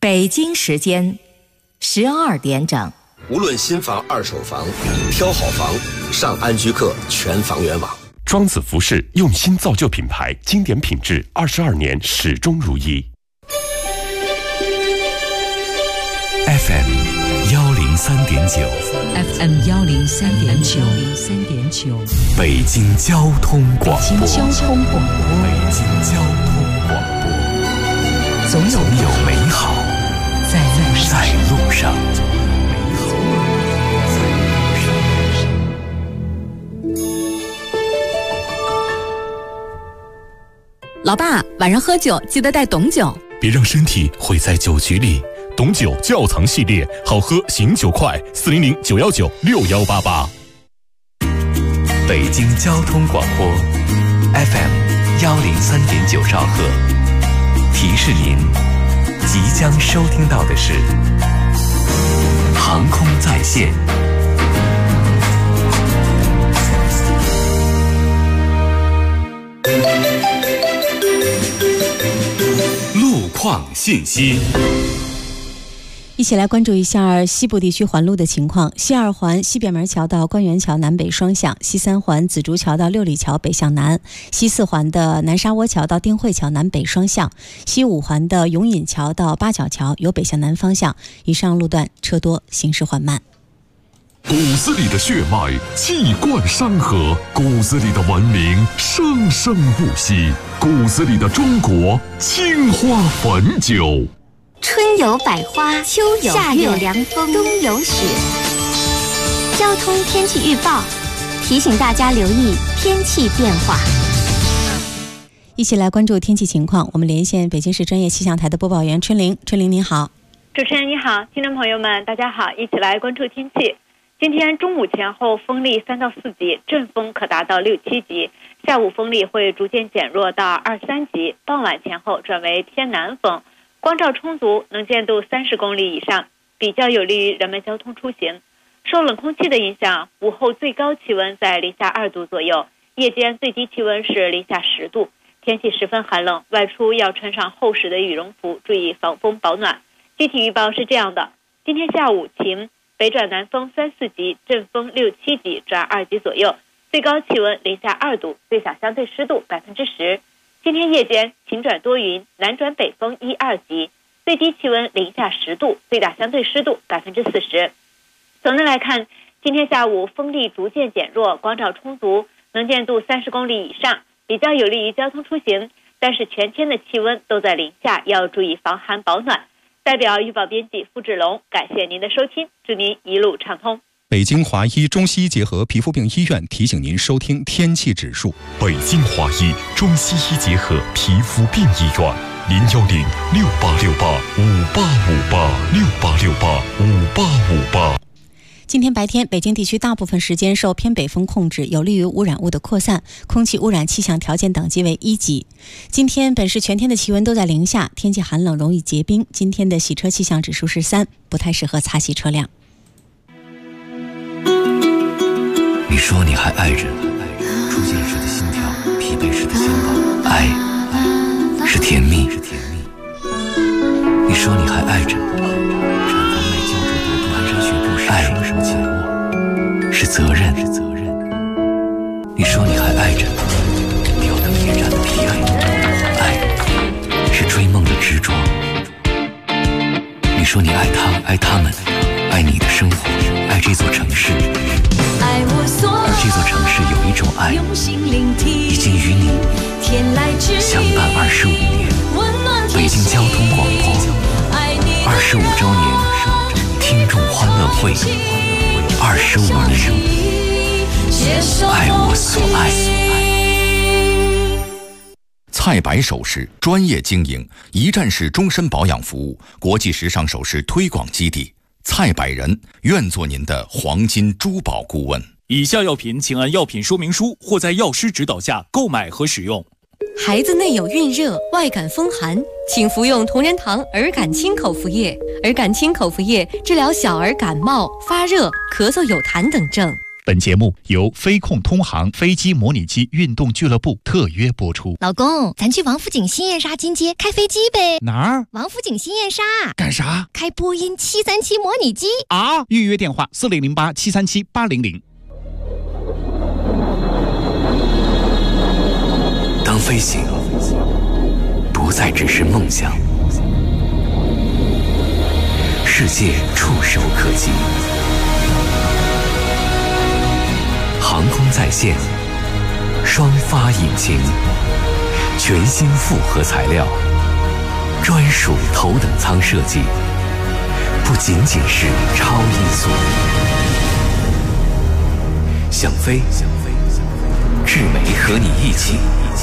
北京时间12点整。 无论新房、二手房，挑好房，上安居客全房源网。 庄子服饰用心造就品牌，经典品质，22年始终如一。 FM 103.9 FM 103.9 北京交通广播。 北京交通广播。总有美好在路上。 老爸，晚上喝酒记得带董酒， 别让身体毁在酒局里。董酒窖藏系列，好喝醒酒快，400-919-6188。北京交通广播 FM 103.9兆赫，提示您即将收听到的是航空在线。路况信息。 一起来关注一下西部地区环路的情况。西二环西便门桥到官园桥南北双向，西三环紫竹桥到六里桥北向南，西四环的南沙窝桥到定慧桥南北双向，西五环的永隐桥到八角桥由北向南方向，以上路段车多，行驶缓慢。 骨子里的血脉气贯山河，骨子里的文明生生不息，骨子里的中国青花汾酒。 春有百花，秋有夏有凉风，冬有雪。交通天气预报提醒大家留意天气变化。 一起来关注天气情况，我们连线北京市专业气象台的播报员春玲。春玲您好。 主持人你好，听众朋友们大家好，一起来关注天气。今天中午前后风力3到4级，阵风可达到6、7级，下午风力会逐渐减弱到2、3级，傍晚前后转为偏南风，光照充足，能见度30公里以上，比较有利于人们交通出行。受冷空气的影响，午后最高气温在零下2度左右，夜间最低气温是零下10度，天气十分寒冷，外出要穿上厚实的羽绒服，注意防风保暖。具体预报是这样的：今天下午晴，北转南风3、4级，阵风6、7级转2级左右，最高气温零下2度，最小相对湿度10%。今天夜间晴转多云，南转北风1、2级，最低气温零下10度，最大相对湿度40%。总的来看，今天下午风力逐渐减弱，光照充足，能见度30公里以上，比较有利于交通出行，但是全天的气温都在零下，要注意防寒保暖。代表预报编辑付志龙，感谢您的收听，祝您一路畅通。 北京华医中西医结合皮肤病医院提醒您收听天气指数。 北京华医中西医结合皮肤病医院，010-6868-5858，6868-5858。 今天白天，北京地区大部分时间受偏北风控制，有利于污染物的扩散，空气污染气象条件等级为1级。今天本市全天的气温都在零下，天气寒冷，容易结冰。今天的洗车气象指数是3，不太适合擦洗车辆。 你说你还爱着出现时的心跳，疲惫时的肩膀，爱是甜蜜。你说你还爱着爱是责任。你说你还爱着吊灯夜战的疲惫，爱是追梦的执着。你说你爱他，爱他们，爱你的生活，爱这座城市。而这座城市有一种爱，已经与你相伴25年。北京交通广播25周年听众欢乐会，25年，爱我所爱。 菜百首饰专业经营，一站式终身保养服务，国际时尚首饰推广基地。菜百人愿做您的黄金珠宝顾问。 以下药品请按药品说明书或在药师指导下购买和使用。 孩子内有孕热、外感风寒，请服用同仁堂儿感清口服液。儿感清口服液治疗小儿感冒、发热、咳嗽、有痰等症。 本节目由飞控通航飞机模拟机运动俱乐部特约播出。 老公，咱去王府井新燕莎金街开飞机呗？ 哪儿？ 王府井新燕莎。 干啥？ 开波音737模拟机啊！预约电话4008-737-800。 当飞行不再只是梦想，世界触手可及。航空在线，双发引擎，全新复合材料，专属头等舱设计，不仅仅是超音速。想飞，智美和你一起。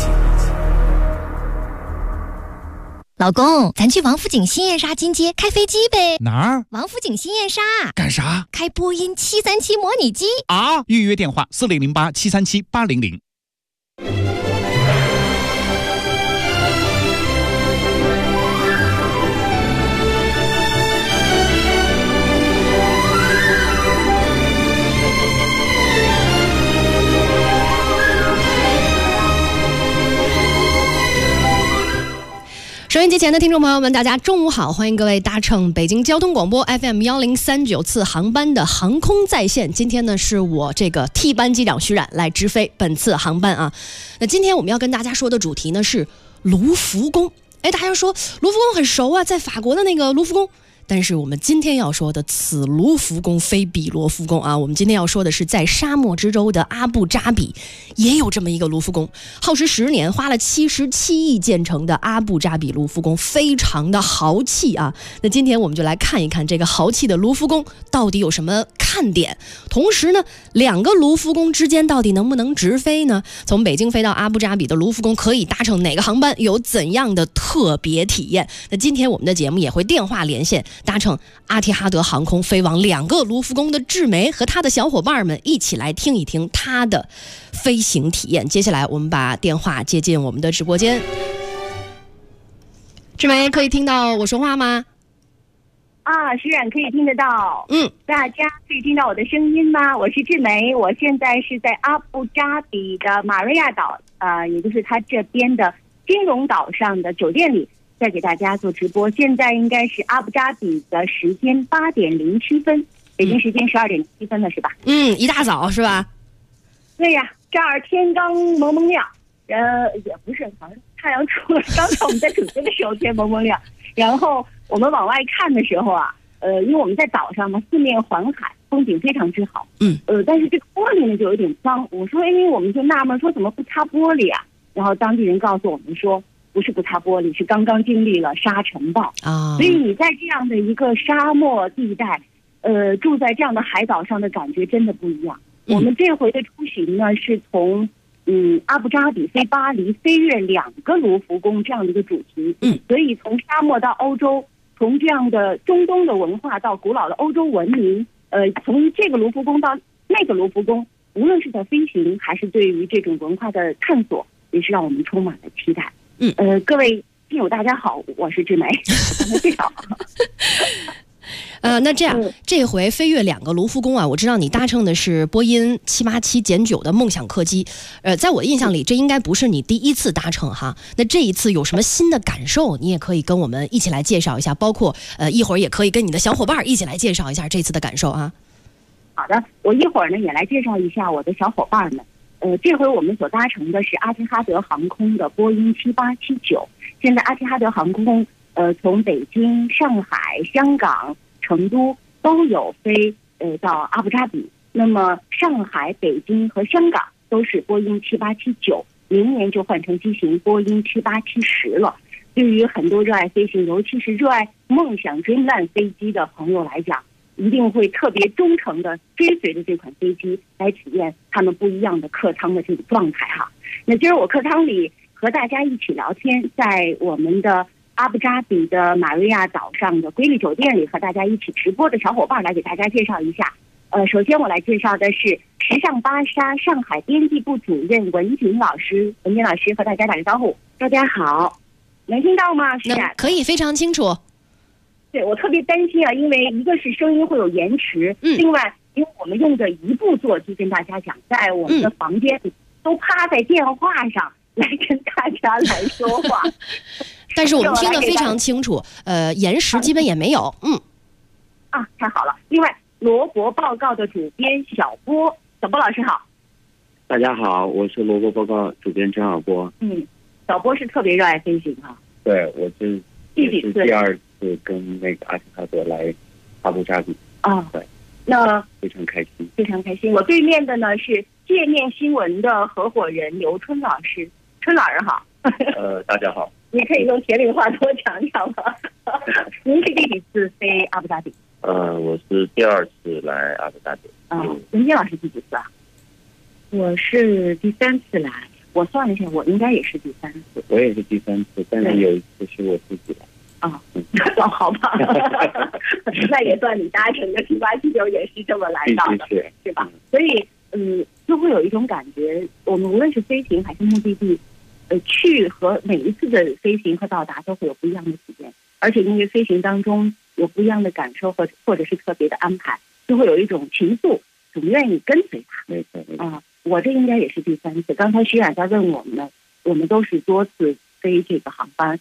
老公，咱去王府井新燕莎金街开飞机呗？ 哪儿？ 王府井新燕莎。 干啥？ 开波音737模拟机啊！预约电话4008-737-800。 收音机前的听众朋友们，大家中午好，欢迎各位搭乘北京交通广播 FM1039次航班的航空在线。今天呢，是我这个替班机长徐冉来直飞本次航班啊。那今天我们要跟大家说的主题呢是卢浮宫。大家说卢浮宫很熟啊，在法国的那个卢浮宫。但是我们今天要说的此卢浮宫非彼罗浮宫啊，我们今天要说的是在沙漠之州的阿布扎比也有这么一个卢浮宫，耗时10年，花了77亿建成的阿布扎比卢浮宫，非常的豪气啊。那今天我们就来看一看这个豪气的卢浮宫到底有什么看点，同时呢，两个卢浮宫之间到底能不能直飞呢？从北京飞到阿布扎比的卢浮宫可以搭乘哪个航班，有怎样的特别体验？那今天我们的节目也会电话连线，搭乘阿提哈德航空飞往两个卢浮宫的志梅和他的小伙伴们一起来听一听他的飞行体验。接下来我们把电话接进我们的直播间。志梅，可以听到我说话吗？ 徐冉可以听得到。大家可以听到我的声音吗？我是志梅，我现在是在阿布扎比的马瑞亚岛，也就是它这边的金融岛上的酒店里，在给大家做直播。现在应该是阿布扎比的时间8点07分，北京时间12点7分了，是吧？ 一大早是吧？ 对呀，这儿天刚蒙蒙亮，也不是，好像太阳出了。刚才我们在准备的时候天蒙蒙亮，然后我们往外看的时候啊，因为我们在岛上嘛，四面环海，风景非常之好。但是这个玻璃呢就有点脏。我说，我们就纳闷说怎么不擦玻璃啊？然后当地人告诉我们说，不是不擦玻璃，是刚刚经历了沙尘暴啊。所以你在这样的一个沙漠地带，住在这样的海岛上的感觉真的不一样。我们这回的出行呢是从阿布扎比飞巴黎，飞越两个卢浮宫这样的一个主题。所以从沙漠到欧洲，从这样的中东的文化到古老的欧洲文明，从这个卢浮宫到那个卢浮宫，无论是在飞行还是对于这种文化的探索，也是让我们充满了期待。各位听友大家好，我是志梅，介绍。 那这样，这回飞越两个卢浮宫啊，我知道你搭乘的是波音787-9的梦想客机，在我的印象里，这应该不是你第一次搭乘哈。那这一次有什么新的感受？你也可以跟我们一起来介绍一下，包括一会儿也可以跟你的小伙伴一起来介绍一下这次的感受啊。 好的，我一会儿呢也来介绍一下我的小伙伴们。这回我们所搭乘的是阿提哈德航空的波音787-9。现在阿提哈德航空从北京、上海、香港、成都都有飞到阿布扎比。那么上海、北京和香港都是波音787-9，明年就换成机型波音787-10了。对于很多热爱飞行，尤其是热爱梦想 Dreamland 飞机的朋友来讲，一定会特别忠诚的追随着这款飞机来体验他们不一样的客舱的这个状态哈。那今儿我客舱里和大家一起聊天，在我们的阿布扎比的马瑞亚岛上的瑰丽酒店里和大家一起直播的小伙伴来给大家介绍一下。首先我来介绍的是时尚芭莎上海编辑部主任文锦老师。文锦老师和大家打个招呼。大家好，能听到吗？是啊， 可以，非常清楚。 对，我特别担心啊，因为一个是声音会有延迟，另外因为我们用着一部座机跟大家讲，在我们的房间里都趴在电话上来跟大家来说话。 但是我们听得非常清楚，延时基本也没有。 太好了。另外，罗伯报告的主编小波老师好。 大家好，我是罗伯报告主编张小波。 小波是特别热爱飞行哈。 对，我是第二次跟那个阿提哈德来阿布扎比。对。那非常开心， 非常开心。我对面的呢是界面新闻的合伙人刘春老师，春老师好。 大家好。 你可以用铁岭话多讲讲吗？您是第几次飞阿布扎比？ 我是第二次来阿布扎比。 文坚老师第几次啊？我是第3次来。我算了一下，我应该也是第3次。 我也是第3次，但是有一次是我自己来。 好吧，那也算你搭乘的7879也是这么来到的，是吧？所以就会有一种感觉，我们无论是飞行还是目的地，去和每一次的飞行和到达都会有不一样的体验，而且因为飞行当中有不一样的感受或者是特别的安排，就会有一种情愫，总愿意跟随它。 没错。 我这应该也是第3次。刚才徐冉在问我们呢，我们都是多次飞这个航班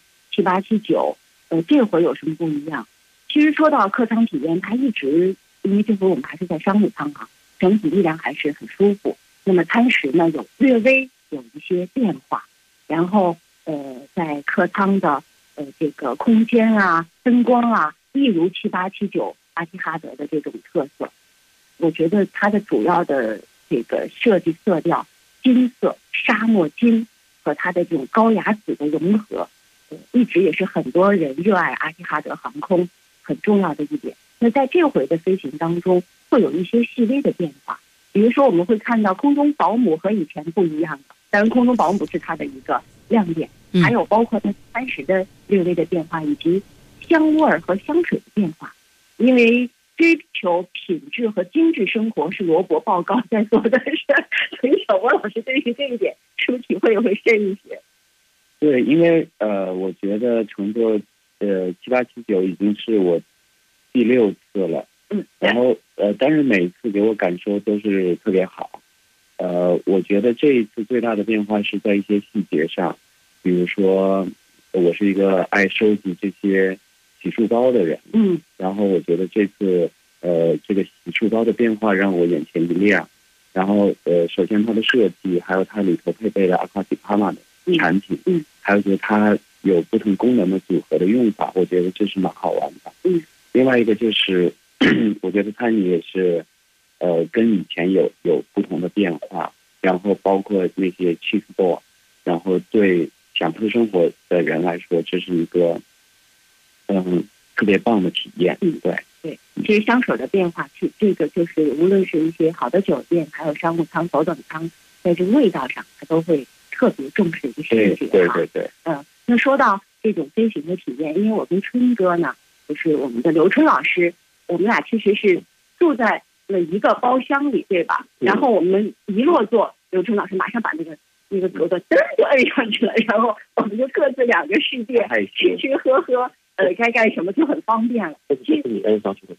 7879。这回有什么不一样？其实说到客舱体验，它一直因为这回我们还是在商务舱整体力量还是很舒服。那么餐食呢略微有一些变化，然后在客舱的这个空间灯光一如7879阿提哈德的这种特色。我觉得它的主要的这个设计色调金色沙漠金和它的这种高雅紫的融合，一直也是很多人热爱阿提哈德航空很重要的一点。那在这回的飞行当中，会有一些细微的变化，比如说我们会看到空中保姆和以前不一样的，当然空中保姆是它的一个亮点，还有包括它餐食的略微的变化，以及香味和香水的变化。因为追求品质和精致生活是罗伯报告在做的事，所以小波老师对于这一点是不是体会会深一些？ 对，因为我觉得乘坐7879已经是我第6次了。然后但是每次给我感受都是特别好。我觉得这一次最大的变化是在一些细节上，比如说我是一个爱收集这些洗漱包的人。然后我觉得这次这个洗漱包的变化让我眼前一亮。然后首先它的设计，还有它里头配备的 Aquatipama 的产品，还有就是它有不同功能的组合的用法，我觉得这是蛮好玩的。另外一个就是我觉得餐饮也是跟以前有不同的变化，然后包括那些 cheese ball， 然后对享受生活的人来说，这是一个特别棒的体验。 对，其实香水的变化，这个就是无论是一些好的酒店，还有商务舱、头等舱，在这个味道上，它都会特别重视一个细节。 对。 那说到这种飞行的体验，因为我跟春哥呢，就是我们的刘春老师，我们俩其实是住在了一个包厢里，对吧？然后我们一落座，刘春老师马上把那个格子噔就摁上去了，然后我们就各自两个世界，吃吃喝喝。该干什么就很方便了。其实你摁上去的。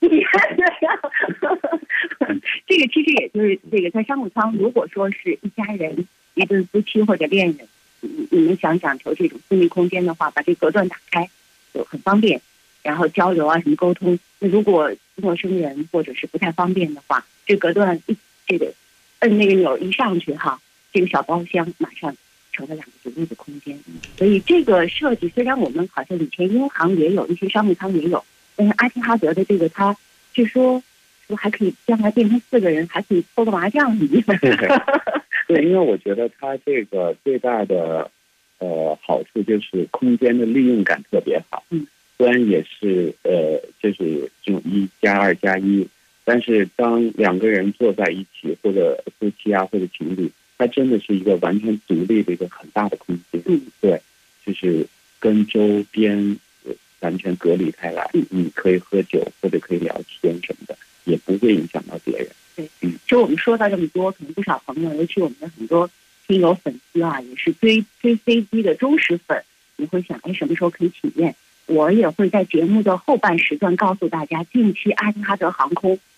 这个其实也就是这个在商务舱，如果说是一家人、一对夫妻或者恋人，你们想讲求这种私密空间的话，把这隔断打开就很方便，然后交流什么沟通。那如果陌生人或者是不太方便的话，这隔断这个摁那个钮一上去这个小包厢马上成了2个独立的空间。所以这个设计虽然我们好像以前英航也有，一些商务舱也有，但是阿提哈德的这个它据说还可以将来变成4个人，还可以搓个麻将什么的。 对，因为我觉得它这个最大的好处就是空间的利用感特别好。虽然也是就是这种1+2+1，但是当2个人坐在一起，或者夫妻或者情侣，它真的是一个完全独立的一个很大的空间。对，就是跟周边完全隔离开来。你可以喝酒或者可以聊天什么的，也不会影响到别人。 对，其实我们说到这么多，可能不少朋友，尤其我们的很多听友粉丝也是追飞机的忠实粉，你会想什么时候可以体验？我也会在节目的后半时段告诉大家，近期阿提哈德航空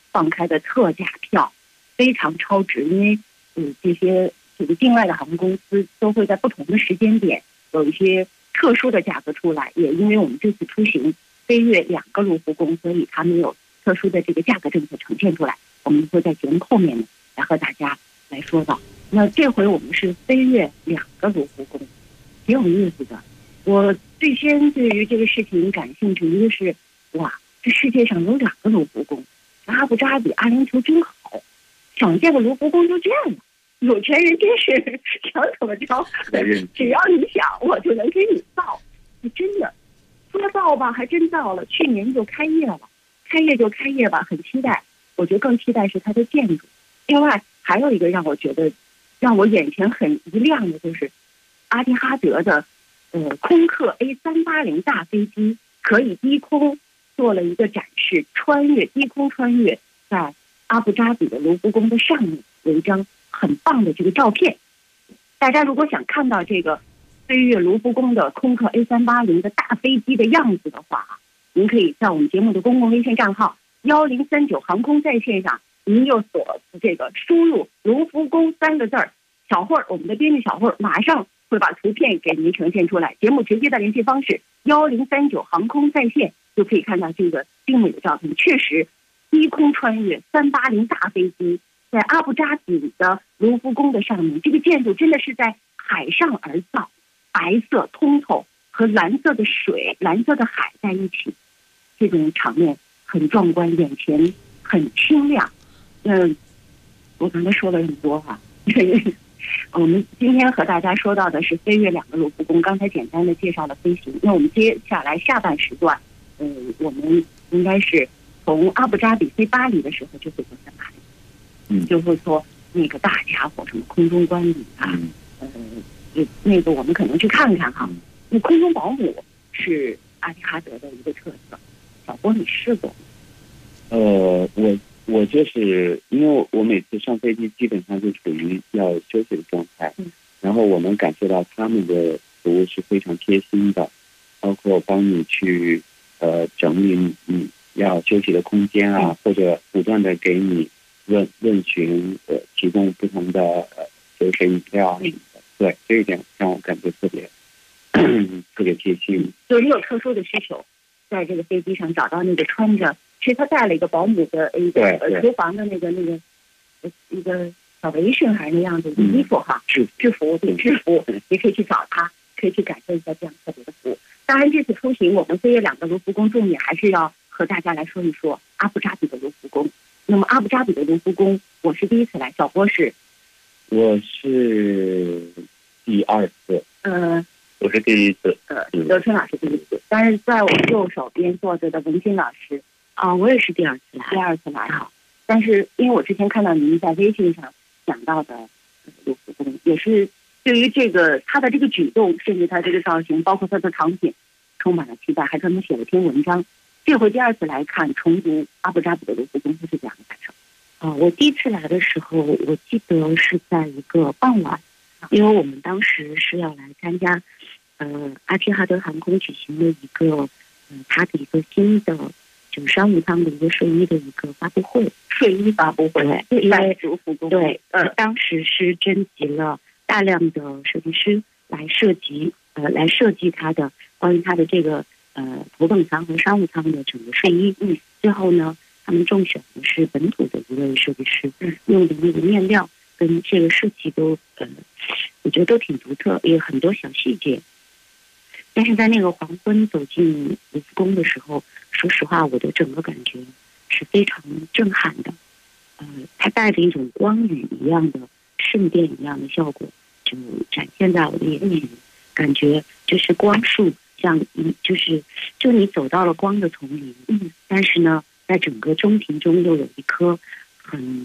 放开的特价票非常超值，因为这些境外的航空公司都会在不同的时间点有一些特殊的价格出来，也因为我们这次出行飞越2个卢浮宫，所以他们有特殊的这个价格政策呈现出来，我们会在节目后面呢来和大家来说到。那这回我们是飞越2个卢浮宫，挺有意思的。我最先对于这个事情感兴趣，一个是哇，这世界上有2个卢浮宫，阿布扎比阿联酋真好，想建个卢浮宫就建了，有钱人真是想怎么着，只要你想，我就能给你造。真的说造吧，还真造了，去年就开业了，开业就开业吧，很期待。我觉得更期待是它的建筑。另外还有一个让我觉得让我眼前很一亮的，就是阿提哈德的空客 A380 大飞机可以低空做了一个展示，低空穿越在阿布扎比的卢浮宫的上面，有一张很棒的这个照片。大家如果想看到这个飞越卢浮宫的空客 A380 的大飞机的样子的话，您可以在我们节目的公共微信账号1039航空在线上，您就这个输入卢浮宫3个字儿，小慧儿，我们的编辑小慧儿马上会把图片给您呈现出来。节目直接的联系方式1039航空在线，就可以看到这个精美的照片。确实，低空穿越380大飞机在阿布扎比的卢浮宫的上面，这个建筑真的是在海上而造，白色通透和蓝色的水、蓝色的海在一起，这种场面很壮观，眼前很清亮。我刚才说了这么多哈，我们今天和大家说到的是飞越2个卢浮宫，刚才简单的介绍了飞行。那我们接下来下半时段，我们应该是从阿布扎比飞巴黎的时候就会坐巴黎，就会说那个大家伙什么空中管理啊，那个我们可能去看看哈。那空中保姆是阿提哈德的一个特色，小波你试过吗？ 我就是因为我每次上飞机基本上就处于要休息的状态，然后我能感受到他们的服务是非常贴心的，包括帮你去整理你要休息的空间啊，或者不断的给你问询，提供不同的酒水饮料什么的。对，这一点让我感觉特别贴心。 就是你有特殊的需求，在这个飞机上找到那个穿着。其实他带了一个保姆的一个厨房的那个一个小围裙还是那样子的衣服哈，制服，你可以去找他，可以去感受一下这样特别的服务。当然，这次出行我们飞越2个卢浮宫，重点还是要和大家来说一说阿布扎比的卢浮宫。那么阿布扎比的卢浮宫，我是第一次来，小波是？ 我是第2次。我是第1次。 刘春老师第1次，但是在我右手边坐着的文金老师。我也是第2次来哈，但是因为我之前看到您在微信上讲到的卢浮宫，也是对于这个他的这个举动，甚至他这个造型，包括他的藏品，充满了期待，还专门写了篇文章。这回第2次来看重读阿布扎比的卢浮宫，是这样的感受。 我第1次来的时候，我记得是在一个傍晚，因为我们当时是要来参加阿提哈德航空举行的一个他的一个新的。就是商务舱的一个睡衣的一个发布会，对，因为对，当时是征集了大量的设计师来设计它的关于它的这个头等舱和商务舱的整个睡衣。最后呢，他们中选的是本土的一位设计师，用的那个面料跟这个设计都我觉得都挺独特，也有很多小细节。但是在那个黄昏走进卢浮宫的时候，说实话，我的整个感觉是非常震撼的。它带着一种光雨一样的圣殿一样的效果，就展现在我的眼前。感觉就是光束像就你走到了光的丛林，但是呢，在整个中庭中又有一棵很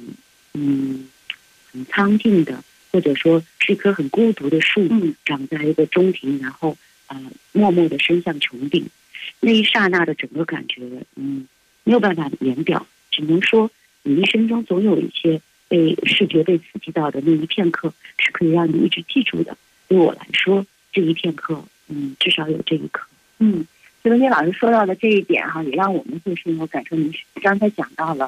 苍劲的，或者说是一棵很孤独的树，长在一个中庭，然后默默地伸向穹顶。那一刹那的整个感觉，没有办法言表，只能说你一生中总有一些被视觉被刺激到的那一片刻，是可以让你一直记住的。对我来说，这一片刻，至少有这一刻。徐文杰老师说到的这一点哈，也让我们最深有感受。您刚才讲到了，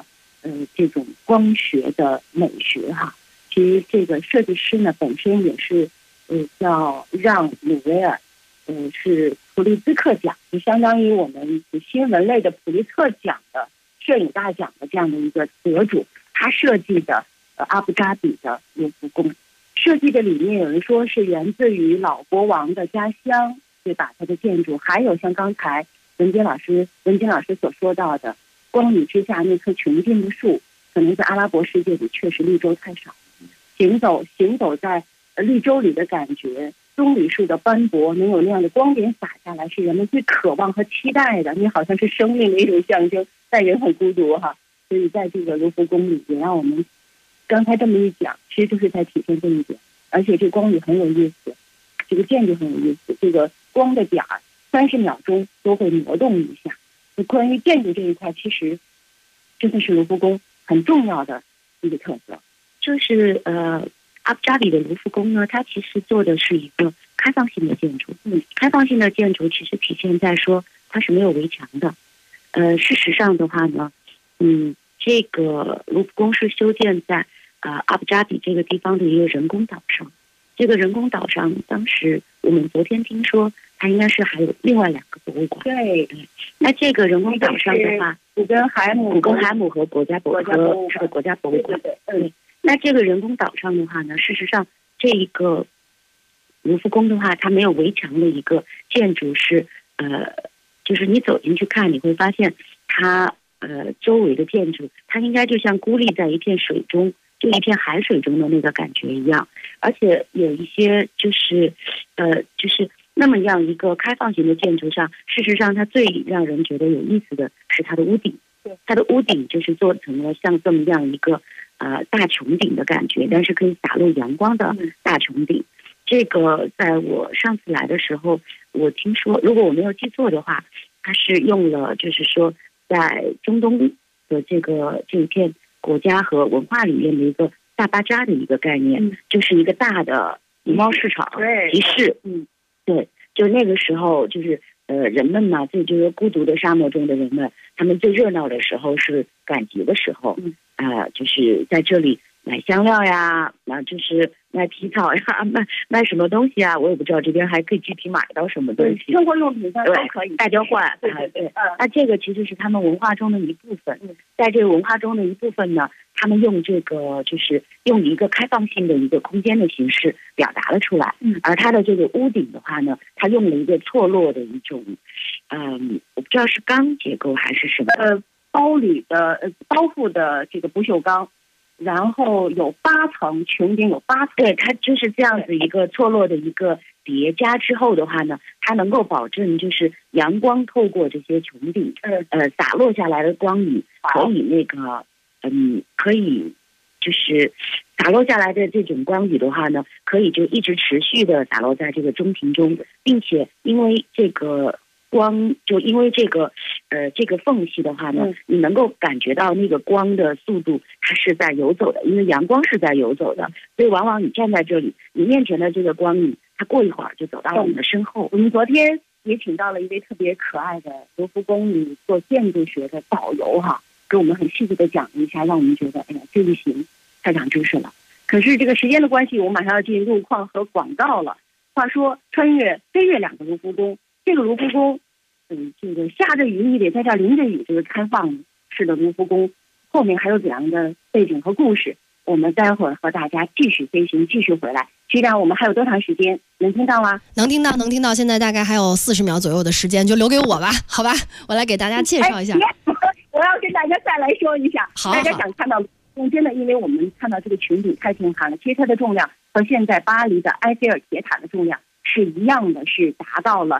这种光学的美学哈。其实这个设计师呢本身也是叫让·鲁维尔，是普利兹克奖，就相当于我们新闻类的普利策奖的摄影大奖的这样的一个得主。他设计的阿布扎比的卢浮宫，设计的理念有人说是源自于老国王的家乡，对吧？他的建筑还有像刚才文杰老师所说到的光雨之下那棵穷尽的树，可能在阿拉伯世界里确实绿洲太少，行走在绿洲里的感觉，棕榈树的斑驳能有那样的光点洒下来，是人们最渴望和期待的。你好像是生命的一种象征，但人很孤独哈。所以在这个卢浮宫里，也让我们刚才这么一讲，其实就是在体现这一点。而且这光影很有意思，这个建筑很有意思，这个光的点儿30秒钟都会挪动一下。关于建筑这一块，其实真的是卢浮宫很重要的一个特色。 就是阿布扎比的卢浮宫呢，它其实做的是一个开放性的建筑。开放性的建筑其实体现在说它是没有围墙的。事实上的话呢，这个卢浮宫是修建在阿布扎比这个地方的一个人工岛上。这个人工岛上，当时我们昨天听说，它应该是还有另外2个博物馆。 对， 那这个人工岛上的话， 古根海姆和国家博物馆。对。那这个人工岛上的话呢，事实上这一个卢浮宫的话，它没有围墙的一个建筑是就是你走进去看，你会发现它周围的建筑，它应该就像孤立在一片水中，就一片海水中的那个感觉一样。而且有一些就是那么样一个开放型的建筑上，事实上它最让人觉得有意思的是它的屋顶。它的屋顶就是做成了像这么样一个大穹顶的感觉，但是可以洒落阳光的大穹顶。这个在我上次来的时候，我听说，如果我没有记错的话，它是用了就是说在中东的这一片国家和文化里面的一个大巴扎的一个概念，就是一个大的集贸市场集市。对，就那个时候就是人们嘛，就是孤独的沙漠中的人们，他们最热闹的时候是赶集的时候，就是在这里买香料呀，就是卖皮草呀，卖什么东西啊，我也不知道这边还可以具体买到什么东西。 生活用品上都可以大交换。对。那这个其实是他们文化中的一部分。在这个文化中的一部分呢，他们用这个就是用一个开放性的一个空间的形式表达了出来。而它的这个屋顶的话呢，它用了一个错落的一种，我不知道是钢结构还是什么， 包覆的这个不锈钢。然后有8层，穹顶有8层， 对，它就是这样子一个错落的一个叠加之后的话呢，它能够保证就是阳光透过这些穹顶，洒落下来的光雨可以可以就是洒落下来的这种光雨的话呢，可以就一直持续的洒落在这个中庭中，并且因为这个光，就因为这个缝隙的话呢，你能够感觉到那个光的速度它是在游走的，因为阳光是在游走的，所以往往你站在这里，你面前的这个光影，它过一会儿就走到了你的身后。 我们昨天也请到了一位特别可爱的卢浮宫里做建筑学的导游哈，给我们很细致的讲了一下，让我们觉得哎呀这一行太长知识了。可是这个时间的关系，我马上要进路况和广告了。话说飞越2个卢浮宫，这个卢浮宫这个下着雨你得在这淋着雨，这个开放式的卢浮宫后面还有怎样的背景和故事，我们待会儿和大家继续飞行，继续回来。局长，我们还有多长时间？能听到吗？ 能听到。现在大概还有40秒左右的时间，就留给我吧，好吧？我来给大家介绍一下。 我要跟大家再来说一下， 好大家想看到真的，因为我们看到这个穹顶太震撼了，其实它的重量和现在巴黎的埃菲尔铁塔的重量是一样的，是达到了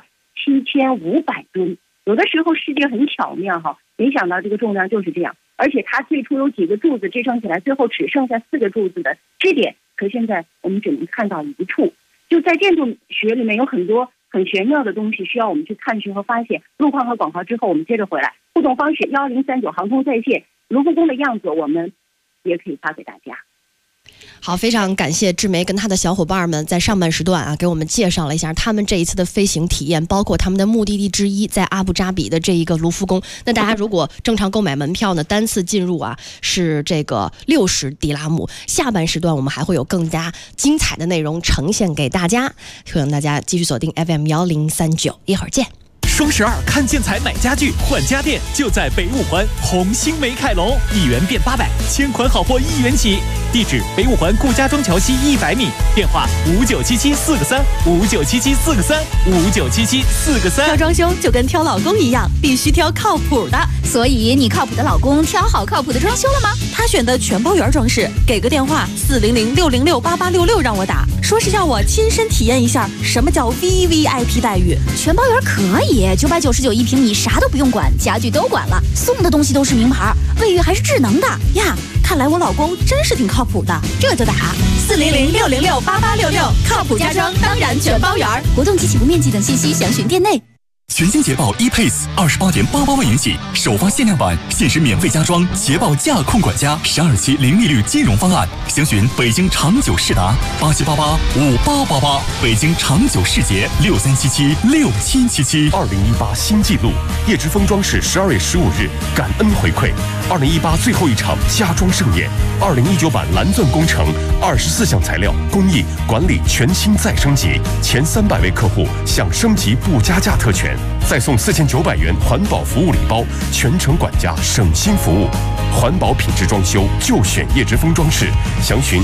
7500吨。有的时候世界很巧妙哈，没想到这个重量就是这样，而且它最初有几个柱子支撑起来，最后只剩下4个柱子的支点，可现在我们只能看到一处。就在建筑学里面有很多很玄妙的东西需要我们去探寻和发现。路况和广告之后我们接着回来。互动方式1039航空在线，卢浮宫的样子我们也可以发给大家。 好，非常感谢志梅跟他的小伙伴们在上半时段啊，给我们介绍了一下他们这一次的飞行体验，包括他们的目的地之一在阿布扎比的这一个卢浮宫。那大家如果正常购买门票呢，单次进入啊是这个60迪拉姆。下半时段我们还会有更加精彩的内容呈现给大家，欢迎大家继续锁定 FM1039，一会儿见。 双12看建材买家具换家电，就在北五环红星美凯龙，1元变800，千款好货1元起。地址北五环顾家庄桥西100米，电话5977-4个3，5977-4个3，5977-4个3。 挑装修就跟挑老公一样，必须挑靠谱的。 所以你靠谱的老公挑好靠谱的装修了吗？ 他选的全包圆装饰，给个电话400-606-8866让我打，说是要我亲身体验一下什么叫 VVIP 待遇。 全包圆可以，999一平米，啥都不用管，家具都管了，送的东西都是名牌，卫浴还是智能的呀。看来我老公真是挺靠谱的，这就打400-606-8866，靠谱家装当然全包圆。 活动及起步面积等信息详询店内。 全新捷豹 ePace 28.88万元起，首发限量版，限时免费加装捷豹驾控管家12期零利率金融方案，详询北京长久世达87885888，北京长久世捷63776777。 2018新纪录，叶之峰装饰12月15日感恩回馈2018最后一场家装盛宴，2019版蓝钻工程24项材料工艺管理全新再升级，前300位客户享升级不加价特权，再送4900元环保服务礼包，全程管家省心服务，环保品质装修就选叶之峰装饰，详询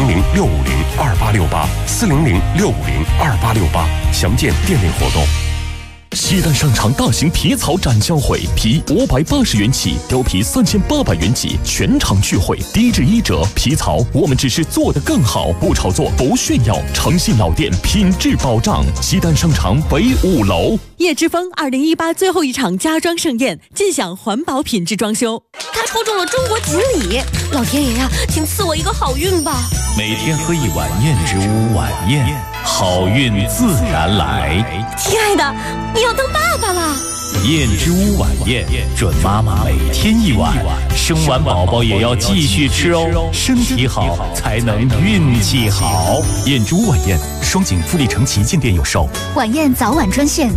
400-650-2868，400-650-2868，详见店内活动。 西单商场大型皮草展销会，皮580元起，貂皮3800元起，全场聚会，低至1折。皮草我们只是做得更好，不炒作，不炫耀，诚信老店，品质保障。西单商场北5楼。 叶之峰2018最后一场家装盛宴，尽享环保品质装修。 他抽中了中国锦鲤，老天爷呀，请赐我一个好运吧！ 每天喝一碗燕之屋晚宴，好运自然来。 亲爱的，你要当爸爸了。 燕之屋晚宴，准妈妈每天1碗，生完宝宝也要继续吃哦，身体好才能运气好。 燕之屋晚宴，双井富力城旗舰店有售。 晚宴早晚专线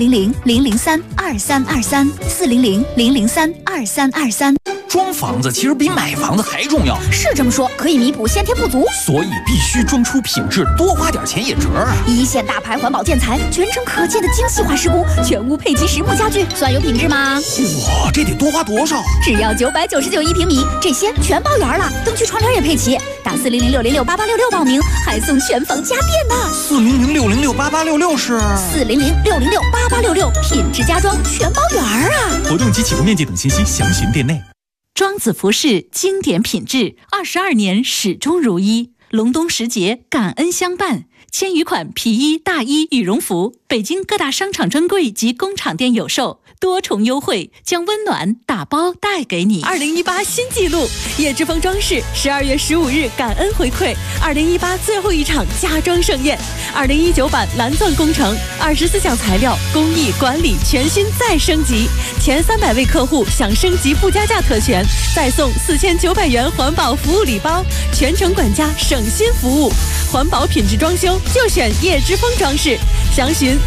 400-003-2323，400-003-2323。 装房子其实比买房子还重要， 是这么说，可以弥补先天不足， 所以必须装出品质，多花点钱也值啊！ 一线大牌环保建材，全程可见的精细化施工，全屋配齐实木家具，算有品质吗？ 哇，这得多花多少？ 只要999一平米，这些全包圆了，灯具窗帘也配齐。打400-606-8866报名，还送全房家电呢。 400-606-8866是 400-606-8866，品质家装全包圆啊！ 活动及起步面积等信息详询店内。 庄子服饰经典品质，22年始终如一。隆冬时节，感恩相伴，千余款皮衣、大衣、羽绒服，北京各大商场专柜及工厂店有售，多重优惠，将温暖打包带给你。 2018新纪录，叶之峰装饰12月15日感恩回馈2018最后一场家装盛宴，2019版蓝钻工程24项材料工艺管理全新再升级，前300位客户享升级不加价特权，再送4900元环保服务礼包，全程管家省心服务，环保品质装修就选叶之峰装饰，详询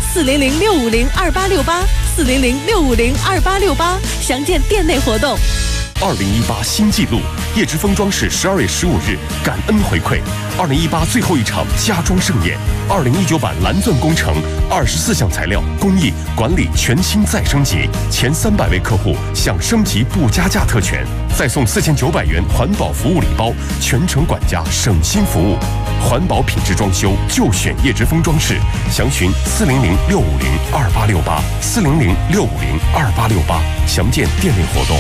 400-650-2868，400-650-2868，详见店内活动。 2018新纪录，叶之峰装饰12月15日感恩回馈2018最后一场家装盛宴，2019版蓝钻工程24项材料工艺管理全新再升级，前300位客户享升级不加价特权，再送4900元环保服务礼包，全程管家省心服务，环保品质装修就选叶之峰装饰，详询400-650-2868，400-650-2868，详见店内活动。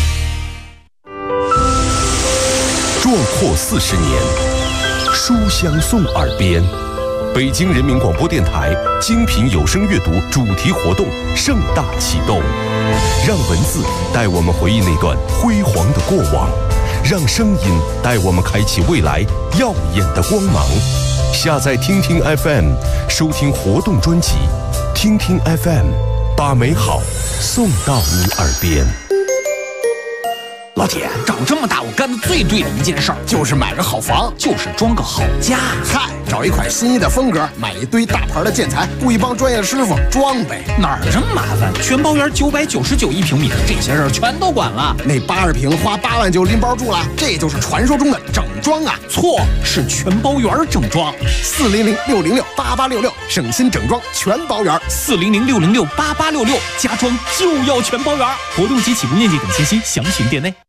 壮阔40年，书香送耳边。北京人民广播电台精品有声阅读主题活动盛大启动，让文字带我们回忆那段辉煌的过往，让声音带我们开启未来耀眼的光芒。下载听听 FM， 收听活动专辑，听听 FM， 把美好送到你耳边。 老铁，长这么大我干的最对的一件事儿，就是买个好房，就是装个好家。 嗨，找一款心仪的风格，买一堆大牌的建材，雇一帮专业的师傅装呗。 哪儿这么麻烦？全包圆999一平米，这些事儿全都管了。 那80平花8万就拎包住了，这就是传说中的整装啊！ 错，是全包圆整装。 400-606-8866，省心整装全包圆。 400-606-8866，家装就要全包圆。活动及起步面积等信息详询店内。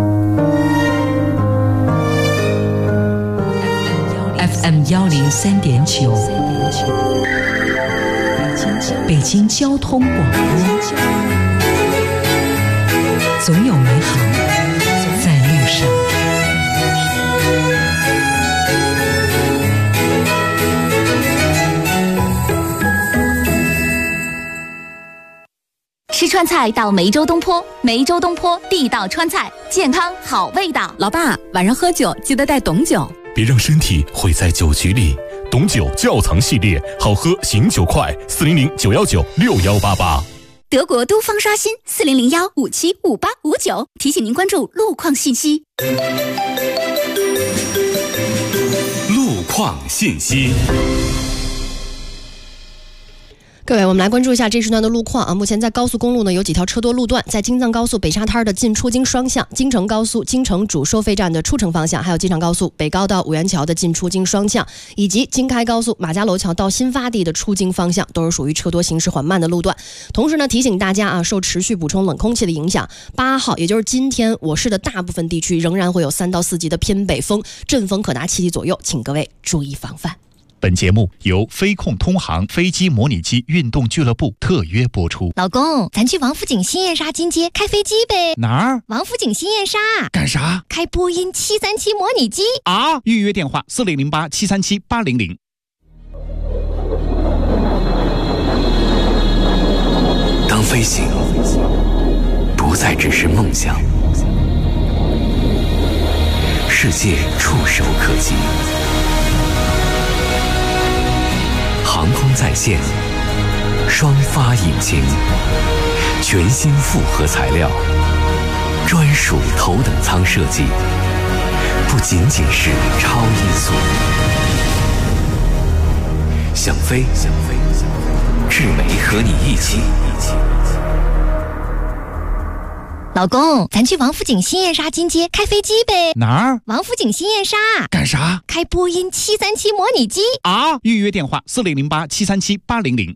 FM 103.9，北京交通广播，总有美好在路上。 吃川菜到梅州东坡，梅州东坡地道川菜，健康好味道。 老爸，晚上喝酒记得带董酒。 别让身体毁在酒局里。董酒窖藏系列，好喝醒酒快，400-919-6188。 德国都方刷新400-1575859，提醒您关注路况信息。 路况信息。 各位，我们来关注一下这时段的路况啊。目前在高速公路呢有几条车多路段，在京藏高速北沙滩的进出京双向，京承高速京承主收费站的出城方向，还有机场高速北高到五元桥的进出京双向，以及京开高速马家楼桥到新发地的出京方向，都是属于车多行驶缓慢的路段。同时呢，提醒大家啊，受持续补充冷空气的影响，8号也就是今天，我市的大部分地区仍然会有3到4级的偏北风，阵风可达7级左右，请各位注意防范。 本节目由飞控通航飞机模拟机运动俱乐部特约播出。 老公，咱去王府井新燕莎金街开飞机呗？ 哪儿？ 王府井新燕莎。 干啥？ 开波音737模拟机啊！预约电话400-737-800。 当飞行不再只是梦想，世界触手可及。航空在线，双发引擎，全新复合材料，专属头等舱设计，不仅仅是超音速。想飞，智美和你一起。 老公，咱去王府井新燕莎金街开飞机呗？ 哪儿？ 王府井新燕莎。 干啥？ 开波音737模拟机啊！预约电话400-737-800。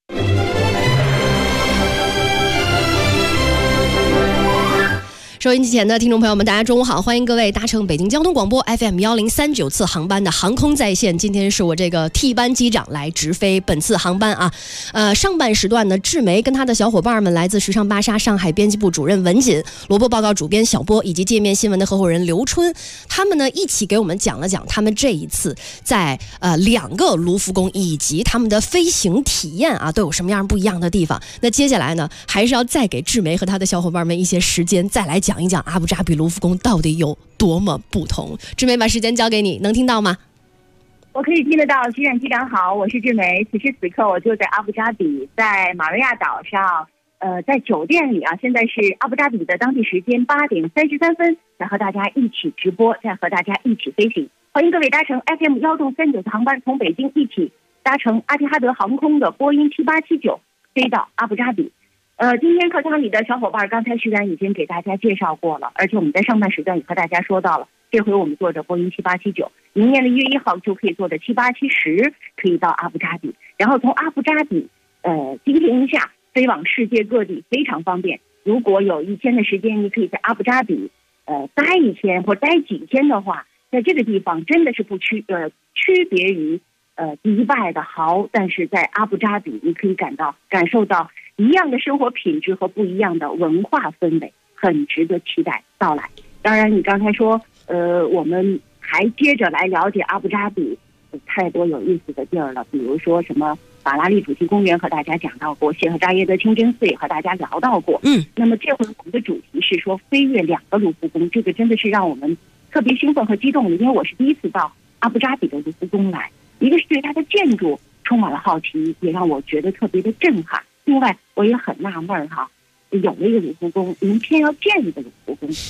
收音机前的听众朋友们，大家中午好，欢迎各位搭乘北京交通广播 FM 1039次航班的航空在线。今天是我这个替班机长来直飞本次航班啊。上半时段呢，志梅跟他的小伙伴们来自时尚芭莎上海编辑部主任文锦、萝卜报告主编小波以及界面新闻的合伙人刘春，他们呢一起给我们讲了讲他们这一次在2个卢浮宫以及他们的飞行体验啊都有什么样不一样的地方。那接下来呢，还是要再给志梅和他的小伙伴们一些时间，再来讲一讲阿布扎比卢浮宫到底有多么不同。志梅，把时间交给你，能听到吗？ 我可以听得到。徐冉机长好，我是志梅。此时此刻我就在阿布扎比，在马瑞亚岛上，在酒店里啊。现在是阿布扎比的当地时间8点33分，在和大家一起直播，在和大家一起飞行。欢迎各位搭乘 FM 139的航班，从北京一起搭乘阿提哈德航空的波音7879飞到阿布扎比。今天客舱里的小伙伴，刚才徐冉已经给大家介绍过了，而且我们在上半时段也和大家说到了，这回我们坐着波音7879，明年的1月1号就可以坐着7870，可以到阿布扎比，然后从阿布扎比经停一下飞往世界各地，非常方便。如果有1天的时间，你可以在阿布扎比待1天或待几天的话，在这个地方真的是不区别于迪拜的好，但是在阿布扎比你可以感受到一样的生活品质和不一样的文化氛围，很值得期待到来。当然你刚才说我们还接着来了解阿布扎比太多有意思的地儿了，比如说什么法拉利主题公园和大家讲到过，谢赫扎耶德清真寺也和大家聊到过。那么这回我们的主题是说飞越2个卢浮宫，这个真的是让我们特别兴奋和激动的，因为我是第一次到阿布扎比的卢浮宫来，一个是对它的建筑充满了好奇，也让我觉得特别的震撼。另外我也很纳闷哈，有了一个卢浮宫，您偏要建一个卢浮宫，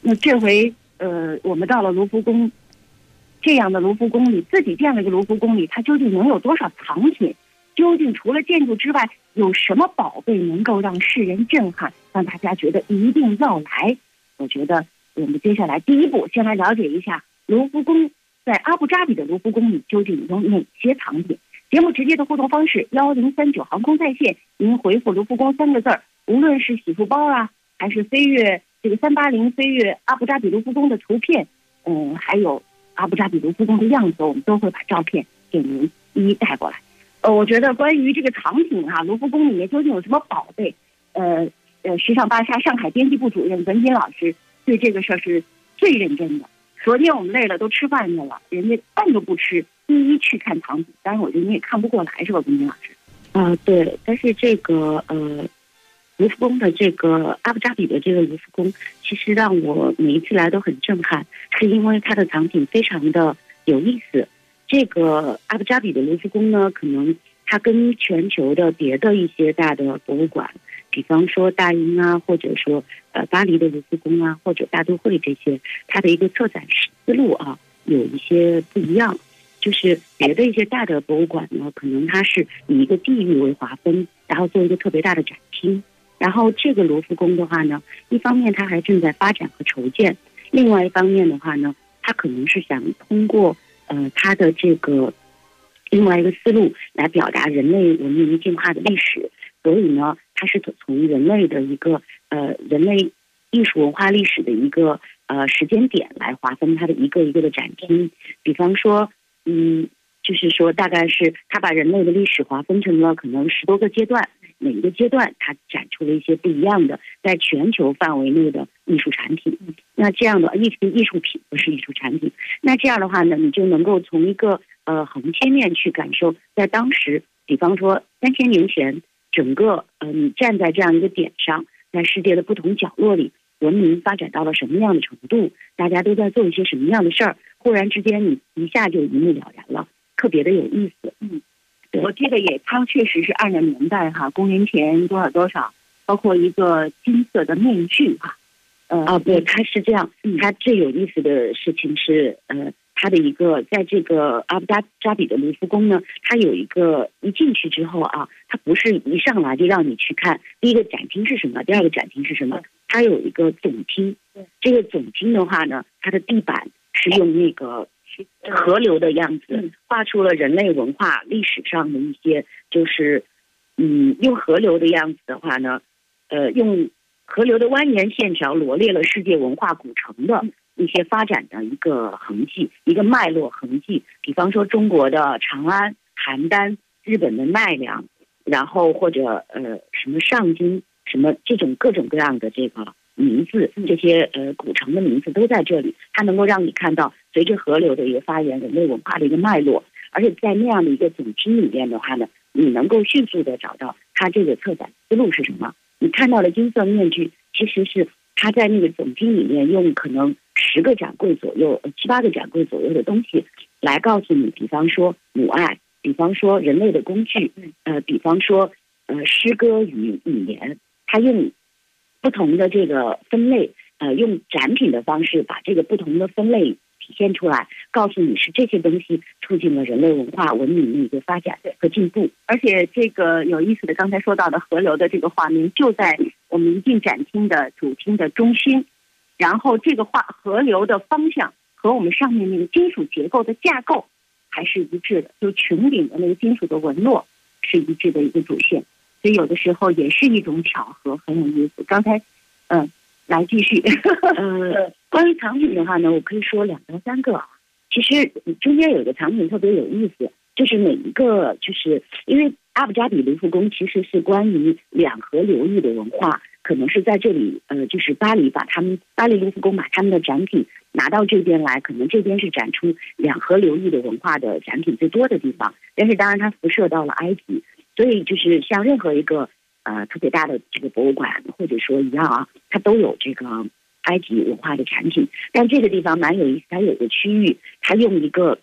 那这回我们到了卢浮宫，这样的卢浮宫里，自己建了一个卢浮宫里，它究竟能有多少藏品？究竟除了建筑之外，有什么宝贝能够让世人震撼，让大家觉得一定要来？我觉得我们接下来第一步，先来了解一下卢浮宫在阿布扎比的卢浮宫里究竟有哪些藏品。节目直接的互动方式1039航空在线，您回复卢浮宫3个字，无论是喜福包啊，还是飞越这个380飞越阿布扎比卢浮宫的图片，还有阿布扎比卢浮宫的样子，我们都会把照片给您一一带过来。我觉得关于这个藏品啊，卢浮宫里面究竟有什么宝贝？时尚芭莎上海编辑部主任文斌老师对这个事儿是最认真的。昨天我们累了都吃饭去了，人家饭都不吃，一一去看藏品。当然，我觉得你也看不过来，是吧，文斌老师？ 对。但是这个卢浮宫的这个阿布扎比的这个卢浮宫，其实让我每一次来都很震撼，是因为它的藏品非常的有意思。这个阿布扎比的卢浮宫呢，可能它跟全球的别的一些大的博物馆，比方说大英啊，或者说巴黎的卢浮宫啊，或者大都会这些，它的一个策展思路啊，有一些不一样。就是别的一些大的博物馆呢，可能它是以一个地域为划分，然后做一个特别大的展厅。然后这个卢浮宫的话呢，一方面它还正在发展和筹建，另外一方面的话呢，它可能是想通过它的这个另外一个思路来表达人类文明进化的历史，所以呢，它是从人类的一个人类艺术文化历史的一个时间点来划分它的一个一个的展厅。比方说，就是说大概是它把人类的历史划分成了可能10多个阶段，每一个阶段它展出了一些不一样的在全球范围内的艺术产品。那这样的艺术品不是艺术产品，那这样的话呢，你就能够从一个横切面去感受，在当时，比方说3000年前，整个你站在这样一个点上，在世界的不同角落里，文明发展到了什么样的程度，大家都在做一些什么样的事儿，忽然之间你一下就一目了然了，特别的有意思。 我记得它确实是按照年代哈，公元前多少多少，包括一个金色的面具哈。 对，它是这样。它最有意思的事情是，它的一个在这个阿布扎比的卢浮宫呢，它有一个一进去之后啊，它不是一上来就让你去看第一个展厅是什么，第二个展厅是什么，它有一个总厅。这个总厅的话呢，它的地板是用那个河流的样子画出了人类文化历史上的一些，就是用河流的样子的话呢，用河流的蜿蜒线条罗列了世界文化古城的一些发展的一个痕迹，一个脉络痕迹。比方说中国的长安、邯郸，日本的奈良，然后或者什么上京，什么这种各种各样的这个名字，这些古城的名字都在这里。它能够让你看到随着河流的一个发源，人类文化的一个脉络。而且在那样的一个总厅里面的话呢，你能够迅速的找到它这个策展思路是什么。你看到的金色面具，其实是他在那个总厅里面用可能10个展柜左右、7、8个展柜左右的东西来告诉你，比方说母爱，比方说人类的工具，比方说诗歌与语言，他用不同的这个分类，用展品的方式把这个不同的分类体现出来，告诉你是这些东西促进了人类文化文明的一个发展和进步。 而且这个有意思的，刚才说到的河流的这个画面就在我们一进展厅的主厅的中心，然后这个河流的方向和我们上面那个金属结构的架构还是一致的，就穹顶的那个金属的纹络是一致的一个主线，所以有的时候也是一种巧合，很有意思。刚才来继续关于藏品的话呢，我可以说2到3个。其实中间有一个藏品特别有意思，就是每一个，就是因为阿布扎比卢浮宫其实是关于两河流域的文化，可能是在这里就是巴黎卢浮宫把他们的展品拿到这边来，可能这边是展出两河流域的文化的展品最多的地方，但是当然它辐射到了埃及，所以就是像任何一个特别大的这个博物馆或者说一样啊，它都有这个埃及文化的产品。但这个地方蛮有意思，它有个区域，它用一个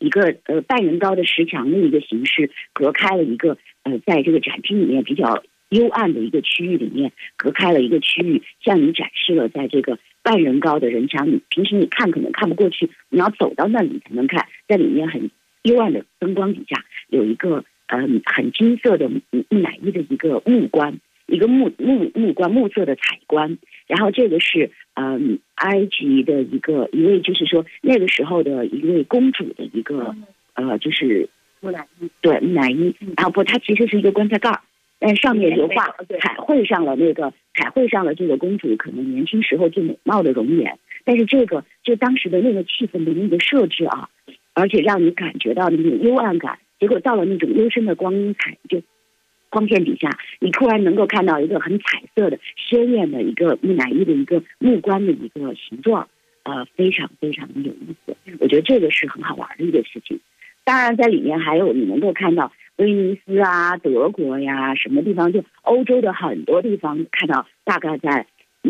半人高的石墙的一个形式隔开了一个在这个展厅里面比较幽暗的一个区域里面隔开了一个区域，向你展示了在这个半人高的人墙，你平时你看可能看不过去，你要走到那里才能看，在里面很幽暗的灯光底下有一个很金色的木乃伊的一个木棺，一个木棺，木色的彩棺。然后这个是埃及的一位，就是说那个时候的一位公主的一个就是木乃伊，对，木乃伊。然后它其实是一个棺材盖，但上面就画彩绘上了这个公主可能年轻时候最美貌的容颜。但是这个就当时的那个气氛的那个设置啊，而且让你感觉到那种幽暗感，结果到了那种幽深的光线底下，你突然能够看到一个很彩色的鲜艳的一个木乃伊的一个木棺的一个形状，非常非常的有意思。我觉得这个是很好玩的一个事情。当然在里面还有你能够看到威尼斯啊、德国呀，什么地方，就欧洲的很多地方看到，大概在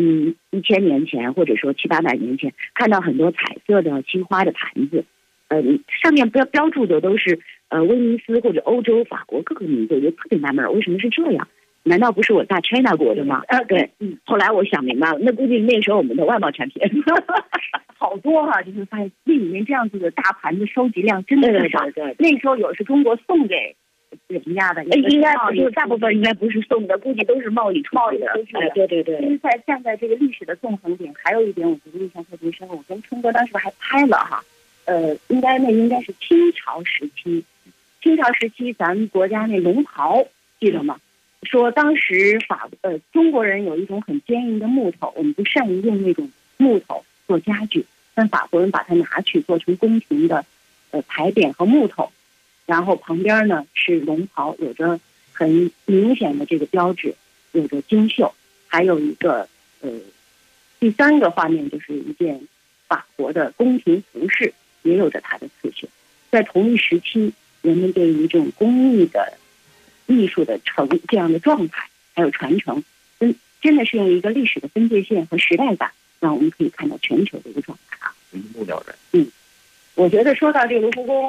1000年前或者说700-800年前，看到很多彩色的青花的盘子，上面标注的都是威尼斯或者欧洲、法国各个名字，我觉得特别纳闷，为什么是这样？难道不是我大 China 国的吗？对，后来我想明白了，那估计那时候我们的外贸产品好多哈，就是发现那里面这样子的大盘子收集量真的是少。对，那时候有是中国送给人家的，应该不是，大部分应该不是送的，估计都是贸易的。对对对。其实站在这个历史的纵横点，还有一点我觉得印象特别深，我跟春哥当时还拍了哈，应该是清朝时期。清朝时期，咱们国家那龙袍记得吗？说当时中国人有一种很坚硬的木头，我们不善于用那种木头做家具，但法国人把它拿去做成宫廷的牌匾和木头，然后旁边呢是龙袍，有着很明显的这个标志，有着金绣，还有一个第三个画面就是一件法国的宫廷服饰，也有着它的刺绣。在同一时期，人们对于这种工艺的艺术的这样的状态还有传承，真的是用一个历史的分界线和时代感，让我们可以看到全球的一个状态啊， 一目了然。 我觉得说到这个卢浮宫，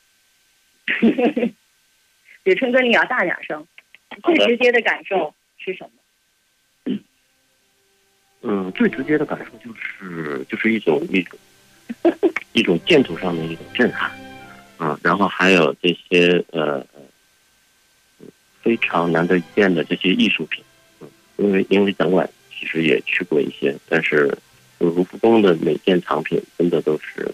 对，春哥你要大点声，最直接的感受是什么？ 最直接的感受就是一种一种建筑上的一种震撼啊，然后还有这些非常难得一见的这些艺术品，因为展馆其实也去过一些，但是卢浮宫的每件藏品真的都是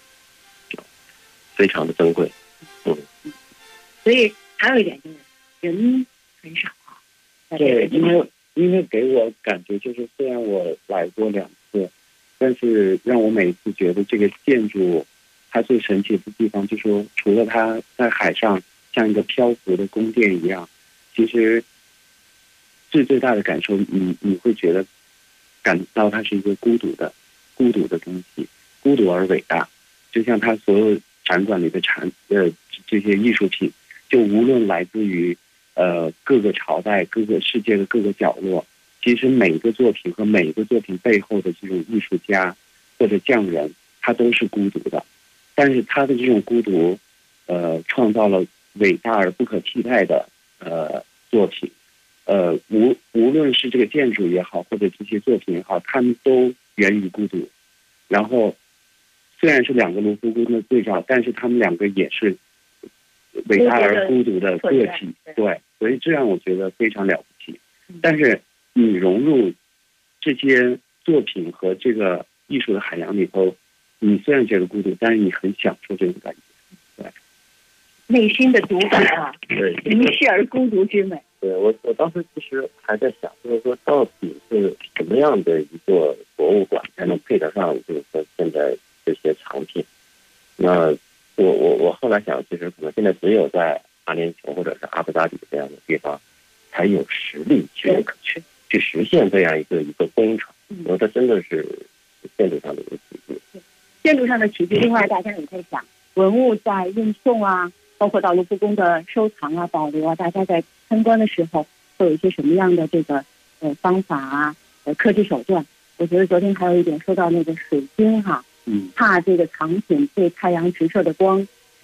非常的珍贵。 所以还有一点就是人很少啊。 对，因为给我感觉就是，虽然我来过2次，但是让我每次觉得这个建筑它最神奇的地方，就是说除了它在海上像一个漂浮的宫殿一样，其实最大的感受，你会感到它是一个孤独的东西，孤独而伟大。就像它所有展馆里的这些艺术品，就无论来自于各个朝代、各个世界的各个角落，其实每个作品和每个作品背后的这种艺术家或者匠人，他都是孤独的，但是他的这种孤独，创造了伟大而不可替代的作品。无论是这个建筑也好，或者这些作品也好，他们都源于孤独。然后虽然是2个卢浮宫的对照，但是他们2个也是伟大而孤独的个体。对，所以这让我觉得非常了不起。但是你融入这些作品和这个艺术的海洋里头，你虽然觉得孤独，但是你很享受这种感觉。对，内心的独白啊，对，遗世而孤独之美。对，我当时其实还在想，就是说到底是什么样的一个博物馆才能配得上，就是说现在这些藏品。那我后来想，其实可能现在只有在阿联酋或者是阿布扎比这样的地方，才有实力去实现这样一个工程。我觉得真的是建筑上的一个奇迹。建筑上的奇迹，另外大家也在想，文物在运送啊，包括到卢浮宫的收藏啊、保留啊，大家在参观的时候会有一些什么样的这个方法啊、科技手段？我觉得昨天还有一点说到那个水晶哈，怕这个藏品被太阳直射的光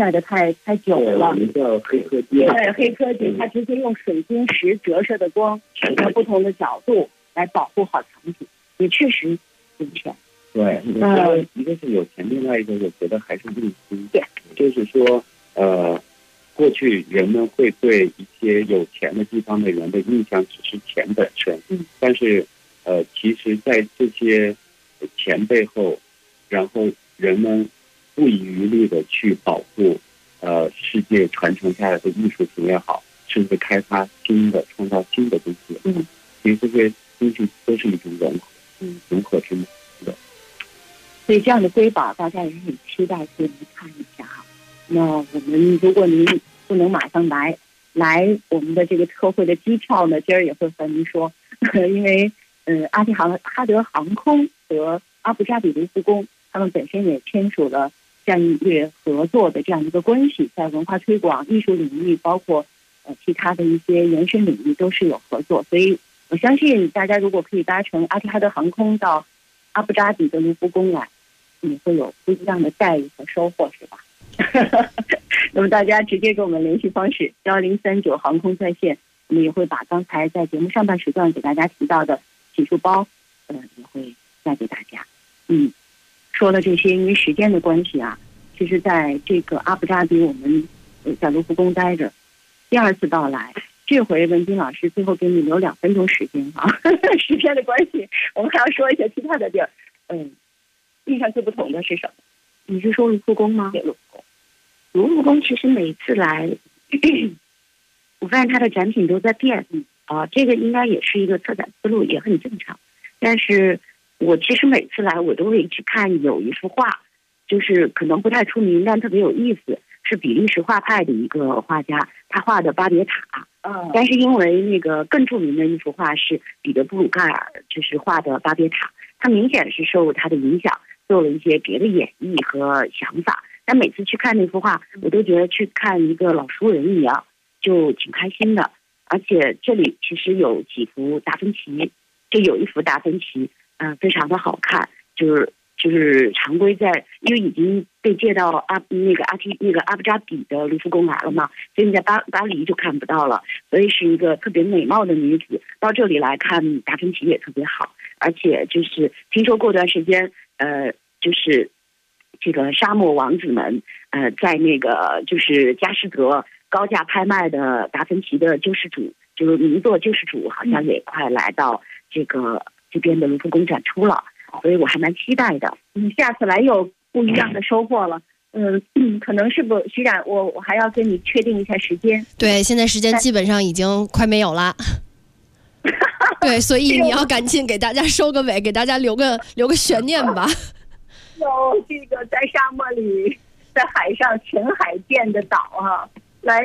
晒得太久了。 我们叫黑科技。 对，黑科技，它直接用水晶石折射的光，在不同的角度来保护好藏品，也确实有钱。 对，一个是有钱，另外一个我觉得还是运输。 对， 就是说，过去人们会对一些有钱的地方的人的印象只是钱本身，但是其实在这些钱背后，然后人们不遗余力的去保护世界传承下来的艺术品也好，甚至开发新的、创造新的东西。其实这些东西都是一种融合，融合之美。 所以这样的瑰宝，大家也是很期待可以来看一下哈。那我们如果您不能马上来我们的这个特惠的机票呢，今儿也会和您说，因为阿提哈德航空和阿布扎比卢浮宫，他们本身也签署了战略合作的这样一个关系，在文化推广、艺术领域，包括其他的一些延伸领域都是有合作。所以我相信大家如果可以搭乘阿提哈德航空到阿布扎比的卢浮宫来，你会有不一样的待遇和收获，是吧？那么大家直接给我们联系方式1039航空在线，我们也会把刚才在节目上半时段给大家提到的洗漱包，也会带给大家。说了这些，因为时间的关系啊，其实在这个阿布扎比我们在卢浮宫待着，第二次到来，这回文金老师最后给你留2分钟时间啊，时间的关系，我们还要说一些其他的地儿。印象最不同的是什么？ 你是说卢浮宫吗？对，卢浮宫其实每一次来，我发现它的展品都在变。这个应该也是一个策展思路，也很正常。但是我其实每次来，我都会去看有一幅画，就是可能不太出名，但特别有意思，是比利时画派的一个画家，他画的巴别塔。但是因为那个更著名的一幅画是彼得布鲁盖尔，就是画的巴别塔，他明显是受他的影响，做了一些别的演绎和想法。但每次去看那幅画，我都觉得去看一个老熟人一样，就挺开心的。而且这里其实有几幅达芬奇，就有一幅达芬奇，非常的好看，就是常规在，因为已经被借到阿布扎比的卢浮宫来了嘛，所以你在巴黎就看不到了。所以是一个特别美貌的女子，到这里来看达芬奇也特别好。而且就是听说过段时间，就是这个沙漠王子们，在那个就是佳士得高价拍卖的达芬奇的救世主，就是名作《救世主》，好像也快来到这边的卢浮宫展出了。所以我还蛮期待的。 下次来有不一样的收获了。可能是不，徐冉，我还要跟你确定一下时间。 对，现在时间基本上已经快没有了。对，所以你要赶紧给大家收个尾，给大家留个悬念吧。 有这个在沙漠里，在海上全海建的岛啊，来，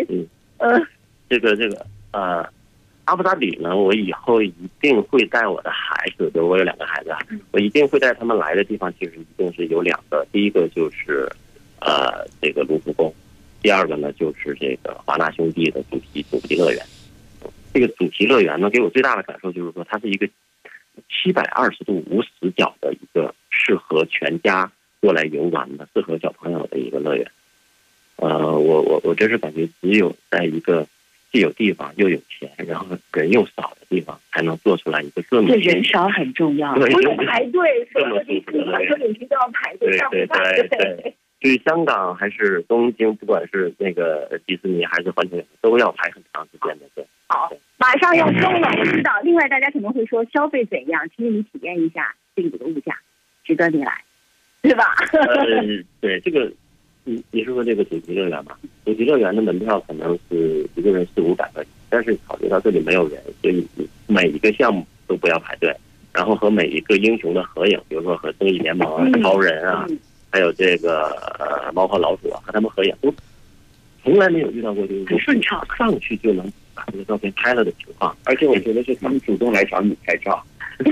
阿布扎比呢，我以后一定会带我的孩子，比如我有2个孩子，我一定会带他们来的地方，其实一定是有2个，第一个就是这个卢浮宫，第2个呢就是这个华纳兄弟的主题乐园。这个主题乐园呢，给我最大的感受就是说，它是一个720度无死角的一个适合全家过来游玩的、适合小朋友的一个乐园。我真是感觉只有在一个既有地方又有钱，然后人又少的地方，才能做出来一个这么人少很重要， 不用排队，所有的地方说旅行都要排队，上不上？ 对。至于香港还是东京，不管是那个迪士尼还是环球影城，都要排很长时间的。对。 好，马上要收了，我知道。另外，大家可能会说消费怎样？其实你体验一下这里的物价，值得你来，对吧？ 对这个。你是说这个主题乐园嘛？主题乐园的门票可能是一个人400-500块钱，但是考虑到这里没有人，所以每一个项目都不要排队，然后和每一个英雄的合影，比如说和正义联盟啊、超人啊，还有这个猫和老鼠啊，和他们合影，都从来没有遇到过这个很顺畅， 上去就能把这个照片拍了的情况。 而且我觉得是他们主动来找你拍照。 对，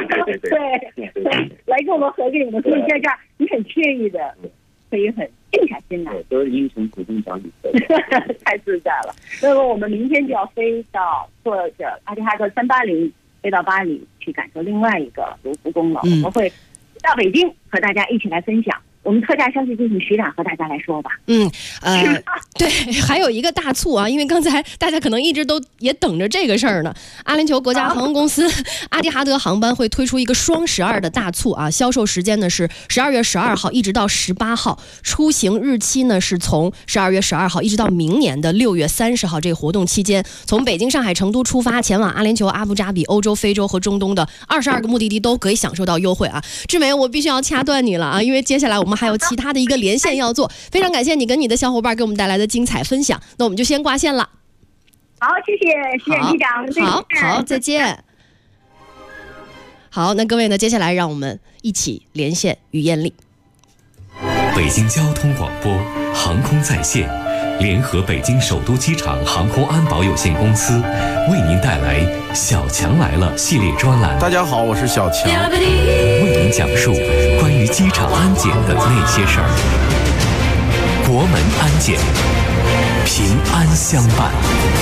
来跟我们合影的，所以在这儿你很惬意的。可以很静下心来， 都是英雄主动找你的， 太自在了。那么我们明天就要飞到坐着阿提哈德380飞到巴黎去感受另外一个卢浮宫了。我们会到北京和大家一起来分享我们特价消息就请徐长和大家来说吧。 对，还有一个大促啊，因为刚才大家可能一直都也等着这个事儿呢。阿联酋国家航空公司阿蒂哈德航班会推出一个双12的大促啊，销售时间呢是12月12号一直到18号，出行日期呢是从12月12号一直到明年的6月30号。这个活动期间，从北京、上海、成都出发，前往阿联酋、阿布扎比、欧洲、非洲和中东的22个目的地都可以享受到优惠啊。志梅，我必须要掐断你了啊，因为接下来我们还有其他的一个连线要做。非常感谢你跟你的小伙伴给我们带来的精彩分享，那我们就先挂线了。 好，谢谢徐院长。 好，再见。好，那各位呢，接下来让我们一起连线于艳丽。 北京交通广播航空在线联合北京首都机场航空安保有限公司为您带来小强来了系列专栏。 大家好，我是小强， 为您讲述关于机场安检的那些事儿。国门安检，平安相伴。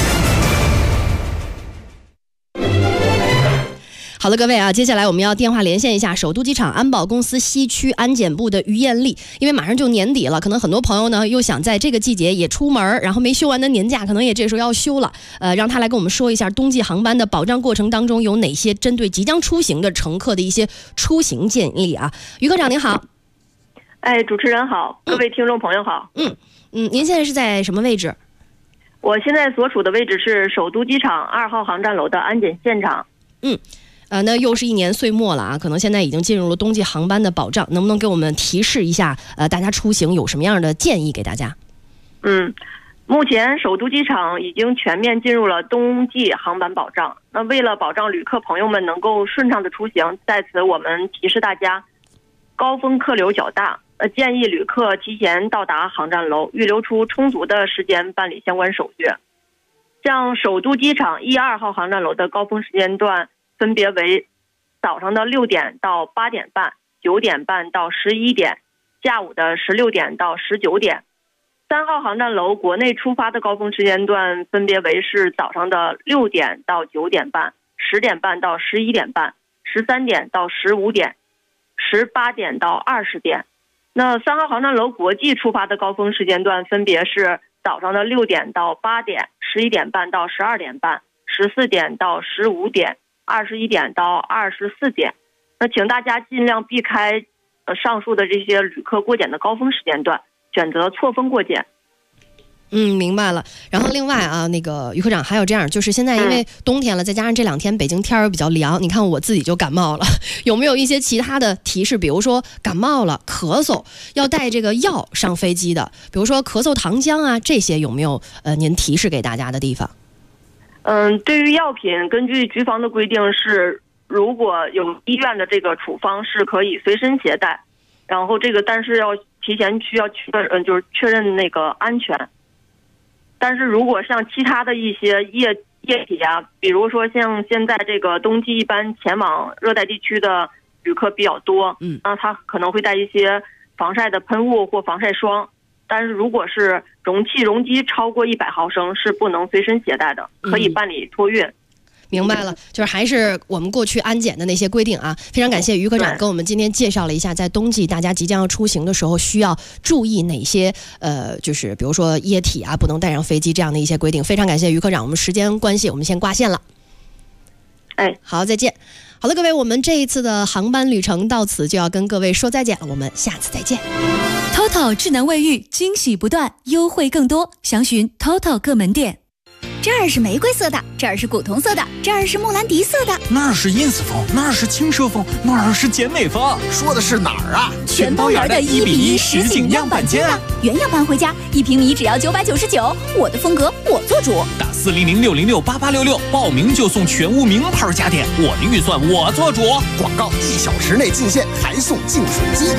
好的，各位啊，接下来我们要电话连线一下首都机场安保公司西区安检部的于艳丽，因为马上就年底了，可能很多朋友呢又想在这个季节也出门，然后没休完的年假可能也这时候要休了，让他来跟我们说一下冬季航班的保障过程当中有哪些针对即将出行的乘客的一些出行建议啊。于科长您好。 主持人好，各位听众朋友好。 您现在是在什么位置？ 我现在所处的位置是首都机场2号航站楼的安检现场。 那又是一年岁末了啊，可能现在已经进入了冬季航班的保障，能不能给我们提示一下，大家出行有什么样的建议给大家？ 目前首都机场已经全面进入了冬季航班保障。那为了保障旅客朋友们能够顺畅的出行，在此我们提示大家，高峰客流较大，建议旅客提前到达航站楼，预留出充足的时间办理相关手续。像首都机场1、2号航站楼的高峰时间段分别为早上的6点到8点半、9点半到11点、下午的16点到19点。3号航站楼国内出发的高峰时间段分别为是早上的6点到9点半、10点半到11点半、13点到15点、18点到20点。那3号航站楼国际出发的高峰时间段分别是早上的6点到8点、11点半到12点半、14点到15点、21点到24点。那请大家尽量避开上述的这些旅客过检的高峰时间段，选择错峰过检。 明白了。然后另外啊，那个于科长还有这样，就是现在因为冬天了，再加上这2天北京天儿比较凉，你看我自己就感冒了，有没有一些其他的提示？比如说感冒了、咳嗽要带这个药上飞机的，比如说咳嗽糖浆啊，这些有没有您提示给大家的地方？ 对于药品，根据局方的规定是，如果有医院的这个处方是可以随身携带，然后这个但是要提前需要就是确认那个安全。但是如果像其他的一些液体啊，比如说像现在这个冬季一般前往热带地区的旅客比较多，那他可能会带一些防晒的喷雾或防晒霜。但是如果是容积超过100毫升是不能随身携带的，可以办理托运。 明白了，就是还是我们过去安检的那些规定啊。非常感谢于科长跟我们今天介绍了一下，在冬季大家即将要出行的时候需要注意哪些就是比如说液体啊不能带上飞机这样的一些规定。非常感谢于科长，我们时间关系我们先挂线了。好，再见。好了，各位，我们这一次的航班旅程到此就要跟各位说再见了，我们下次再见。 TOTO 智能卫浴，惊喜不断，优惠更多，详询 TOTO 各门店。 这儿是玫瑰色的，这儿是古铜色的，这儿是莫兰迪色的， 那儿是ins风，那儿是轻奢风，那儿是简美风。 说的是哪儿啊？ 全包圆的1:1实景样板间啊！原样搬回家，1平米只要999，我的风格我做主。 打400-606-8866报名就送全屋名牌家电，我的预算我做主。 广告1小时内进线，还送净水机。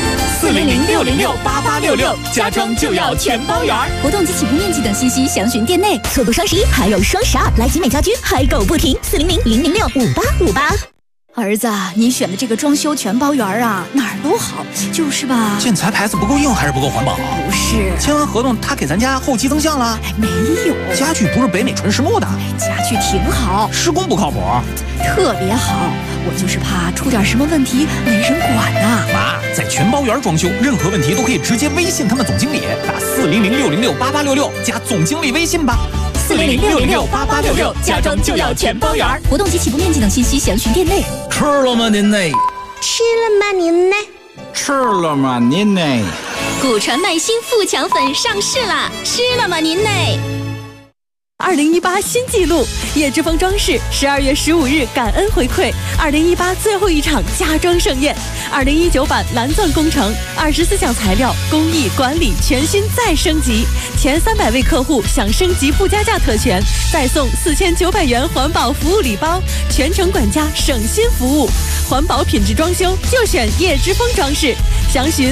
400-606-8866，家装就要全包圆。 活动及起步面积等信息详询店内。错过双11还有双12，来集美家居，嗨购不停。400-006-5858。 儿子，你选的这个装修全包园啊，哪儿都好，就是吧？ 建材牌子不够硬，还是不够环保？ 不是， 签完合同他给咱家后期增项了？ 没有， 家具不是北美纯实木的， 家具挺好， 施工不靠谱， 特别好。我就是怕出点什么问题没人管呐。 妈，在全包园装修，任何问题都可以直接微信他们总经理，打400-606-8866加总经理微信吧。 400-606-8866，家装就要全包园。活动及起步面积等信息详询店内。 吃了吗您呢？ 吃了吗您呢？ 吃了吗您呢？ 古传麦新富强粉上市了，吃了吗您呢 ？2018新纪录，叶之峰装饰12月15日感恩回馈2018最后一场家装盛宴，2019版蓝钻工程24项材料工艺管理全新再升级，前300位客户享升级不加价特权，再送4900元环保服务礼包，全程管家省心服务，环保品质装修就选叶之峰装饰，详询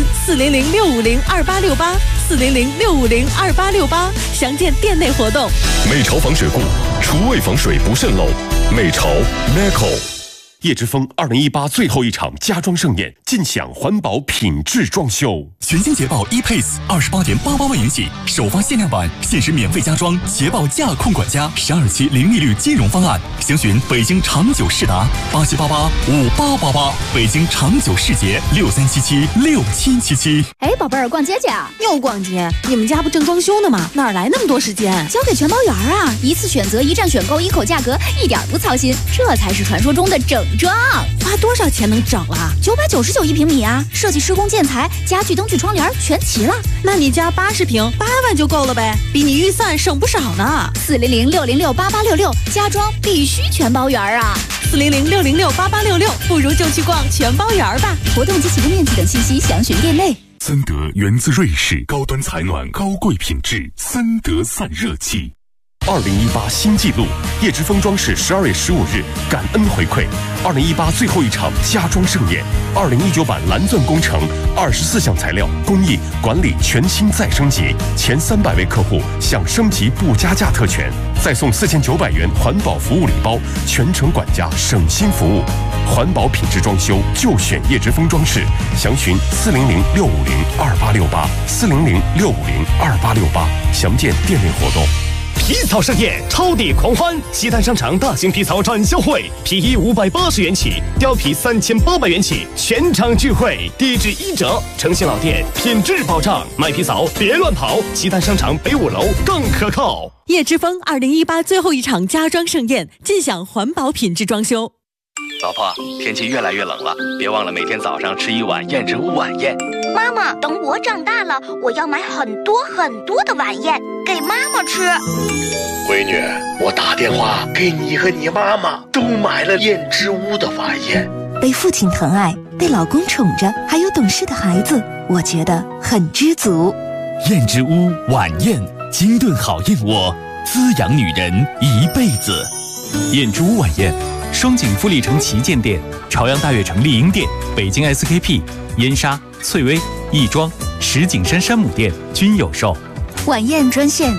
400-650-2868，400-650-2868，详见店内活动。 美潮防水固，厨卫防水不渗漏。美潮 Meco。叶之峰2018最后一场家装盛宴，尽享环保品质装修。 全新捷豹 ePace28.88万元起，首发限量版，限时免费加装，捷豹驾控管家，12期零利率金融方案，详询北京长久世达87885888，北京长久世捷63776777。 哎，宝贝儿，逛街去啊？ 又逛街？你们家不正装修呢吗？哪来那么多时间？ 交给全包园啊！一次选择，一站选购，一口价格，一点不操心，这才是传说中的整装。 花多少钱能整了 ？999一平米啊！设计、施工、建材、家具、灯具、窗帘全齐了。 那你家80平，8万就够了呗，比你预算省不少呢。 400-606-8866，家装必须全包园啊 ！400-606-8866，不如就去逛全包园吧。 活动及起步面积等信息详询店内。 森德源自瑞士，高端采暖，高贵品质，森德散热器。 2018新纪录，叶之峰装饰12月15日感恩回馈2018最后一场家装盛宴，2019版蓝钻工程24项材料工艺管理全新再升级，前300位客户享升级不加价特权，再送4900元环保服务礼包，全程管家省心服务，环保品质装修就选叶之峰装饰，详询400-650-2868，400-650-2868，详见店内活动。 皮草盛宴，超抵狂欢！西单商场大型皮草展销会，皮衣580元起，貂皮3800元起，全场聚会，低至1折。诚信老店，品质保障，买皮草别乱跑。西单商场北5楼更可靠。 叶之峰2018最后一场家装盛宴，尽享环保品质装修。 老婆，天气越来越冷了，别忘了每天早上吃一碗燕之屋晚宴。 妈妈，等我长大了，我要买很多很多的晚宴给妈妈吃。 闺女，我打电话给你和你妈妈都买了燕之屋的晚宴。 被父亲疼爱，被老公宠着，还有懂事的孩子，我觉得很知足。 燕之屋晚宴，精炖好燕窝，滋养女人一辈子。 燕之屋晚宴，双井富力城旗舰店、朝阳大悦城丽婴店、北京 SKP、燕莎、翠微、亦庄、石景山山姆店均有售。 晚宴专线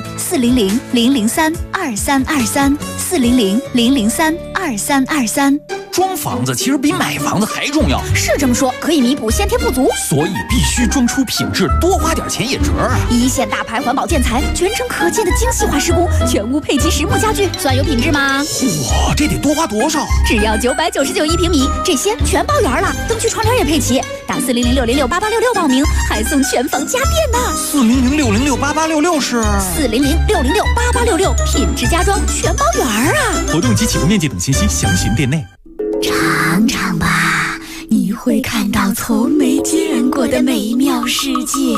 400-003-2323，400-003-2323。 装房子其实比买房子还重要， 是这么说，可以弥补先天不足， 所以必须装出品质，多花点钱也值啊！ 一线大牌环保建材，全程可见的精细化施工，全屋配齐实木家具，算有品质吗？ 哇，这得多花多少？ 只要999一平米，这些全包圆了，灯具窗帘也配齐。打400-606-8866报名，还送全房家电呢。 400-606-8866是 400-606-8866，品质家装全包圆啊！ 活动及起步面积等信息详询店内。 尝尝吧，你会看到从没见过的美妙世界。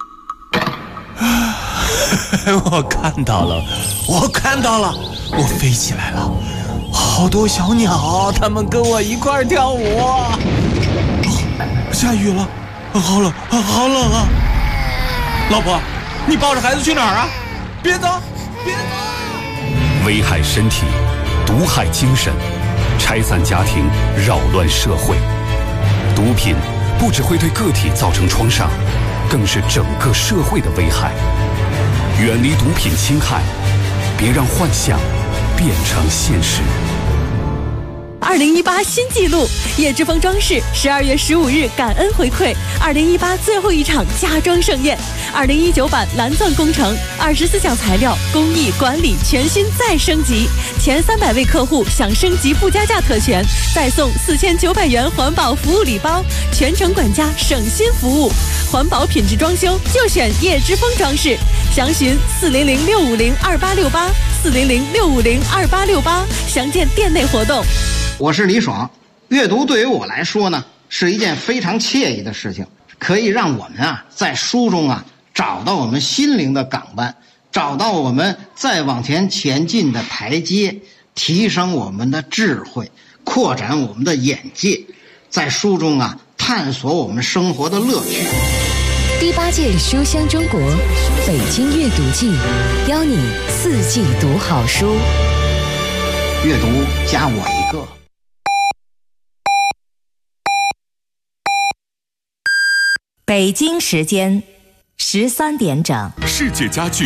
我看到了，我飞起来了，好多小鸟，它们跟我一块儿跳舞。下雨了，好冷啊！老婆，你抱着孩子去哪儿啊？别走！ 危害身体，毒害精神，拆散家庭，扰乱社会。毒品不只会对个体造成创伤，更是整个社会的危害。远离毒品侵害，别让幻想变成现实。 2018新纪录，叶之峰装饰12月15日感恩回馈2018最后一场家装盛宴，2019版蓝钻工程24项材料工艺管理全新再升级，前300位客户享升级不加价特权，再送4900元环保服务礼包，全程管家省心服务，环保品质装修就选叶之峰装饰，详询400-650-2868，400-650-2868，详见店内活动。 我是李爽，阅读对于我来说呢，是一件非常惬意的事情，可以让我们在书中找到我们心灵的港湾，找到我们再往前前进的台阶，提升我们的智慧，扩展我们的眼界，在书中探索我们生活的乐趣。 第8届书香中国北京阅读季，邀你4季读好书， 阅读加我一个。 北京时间13点整， 世界家具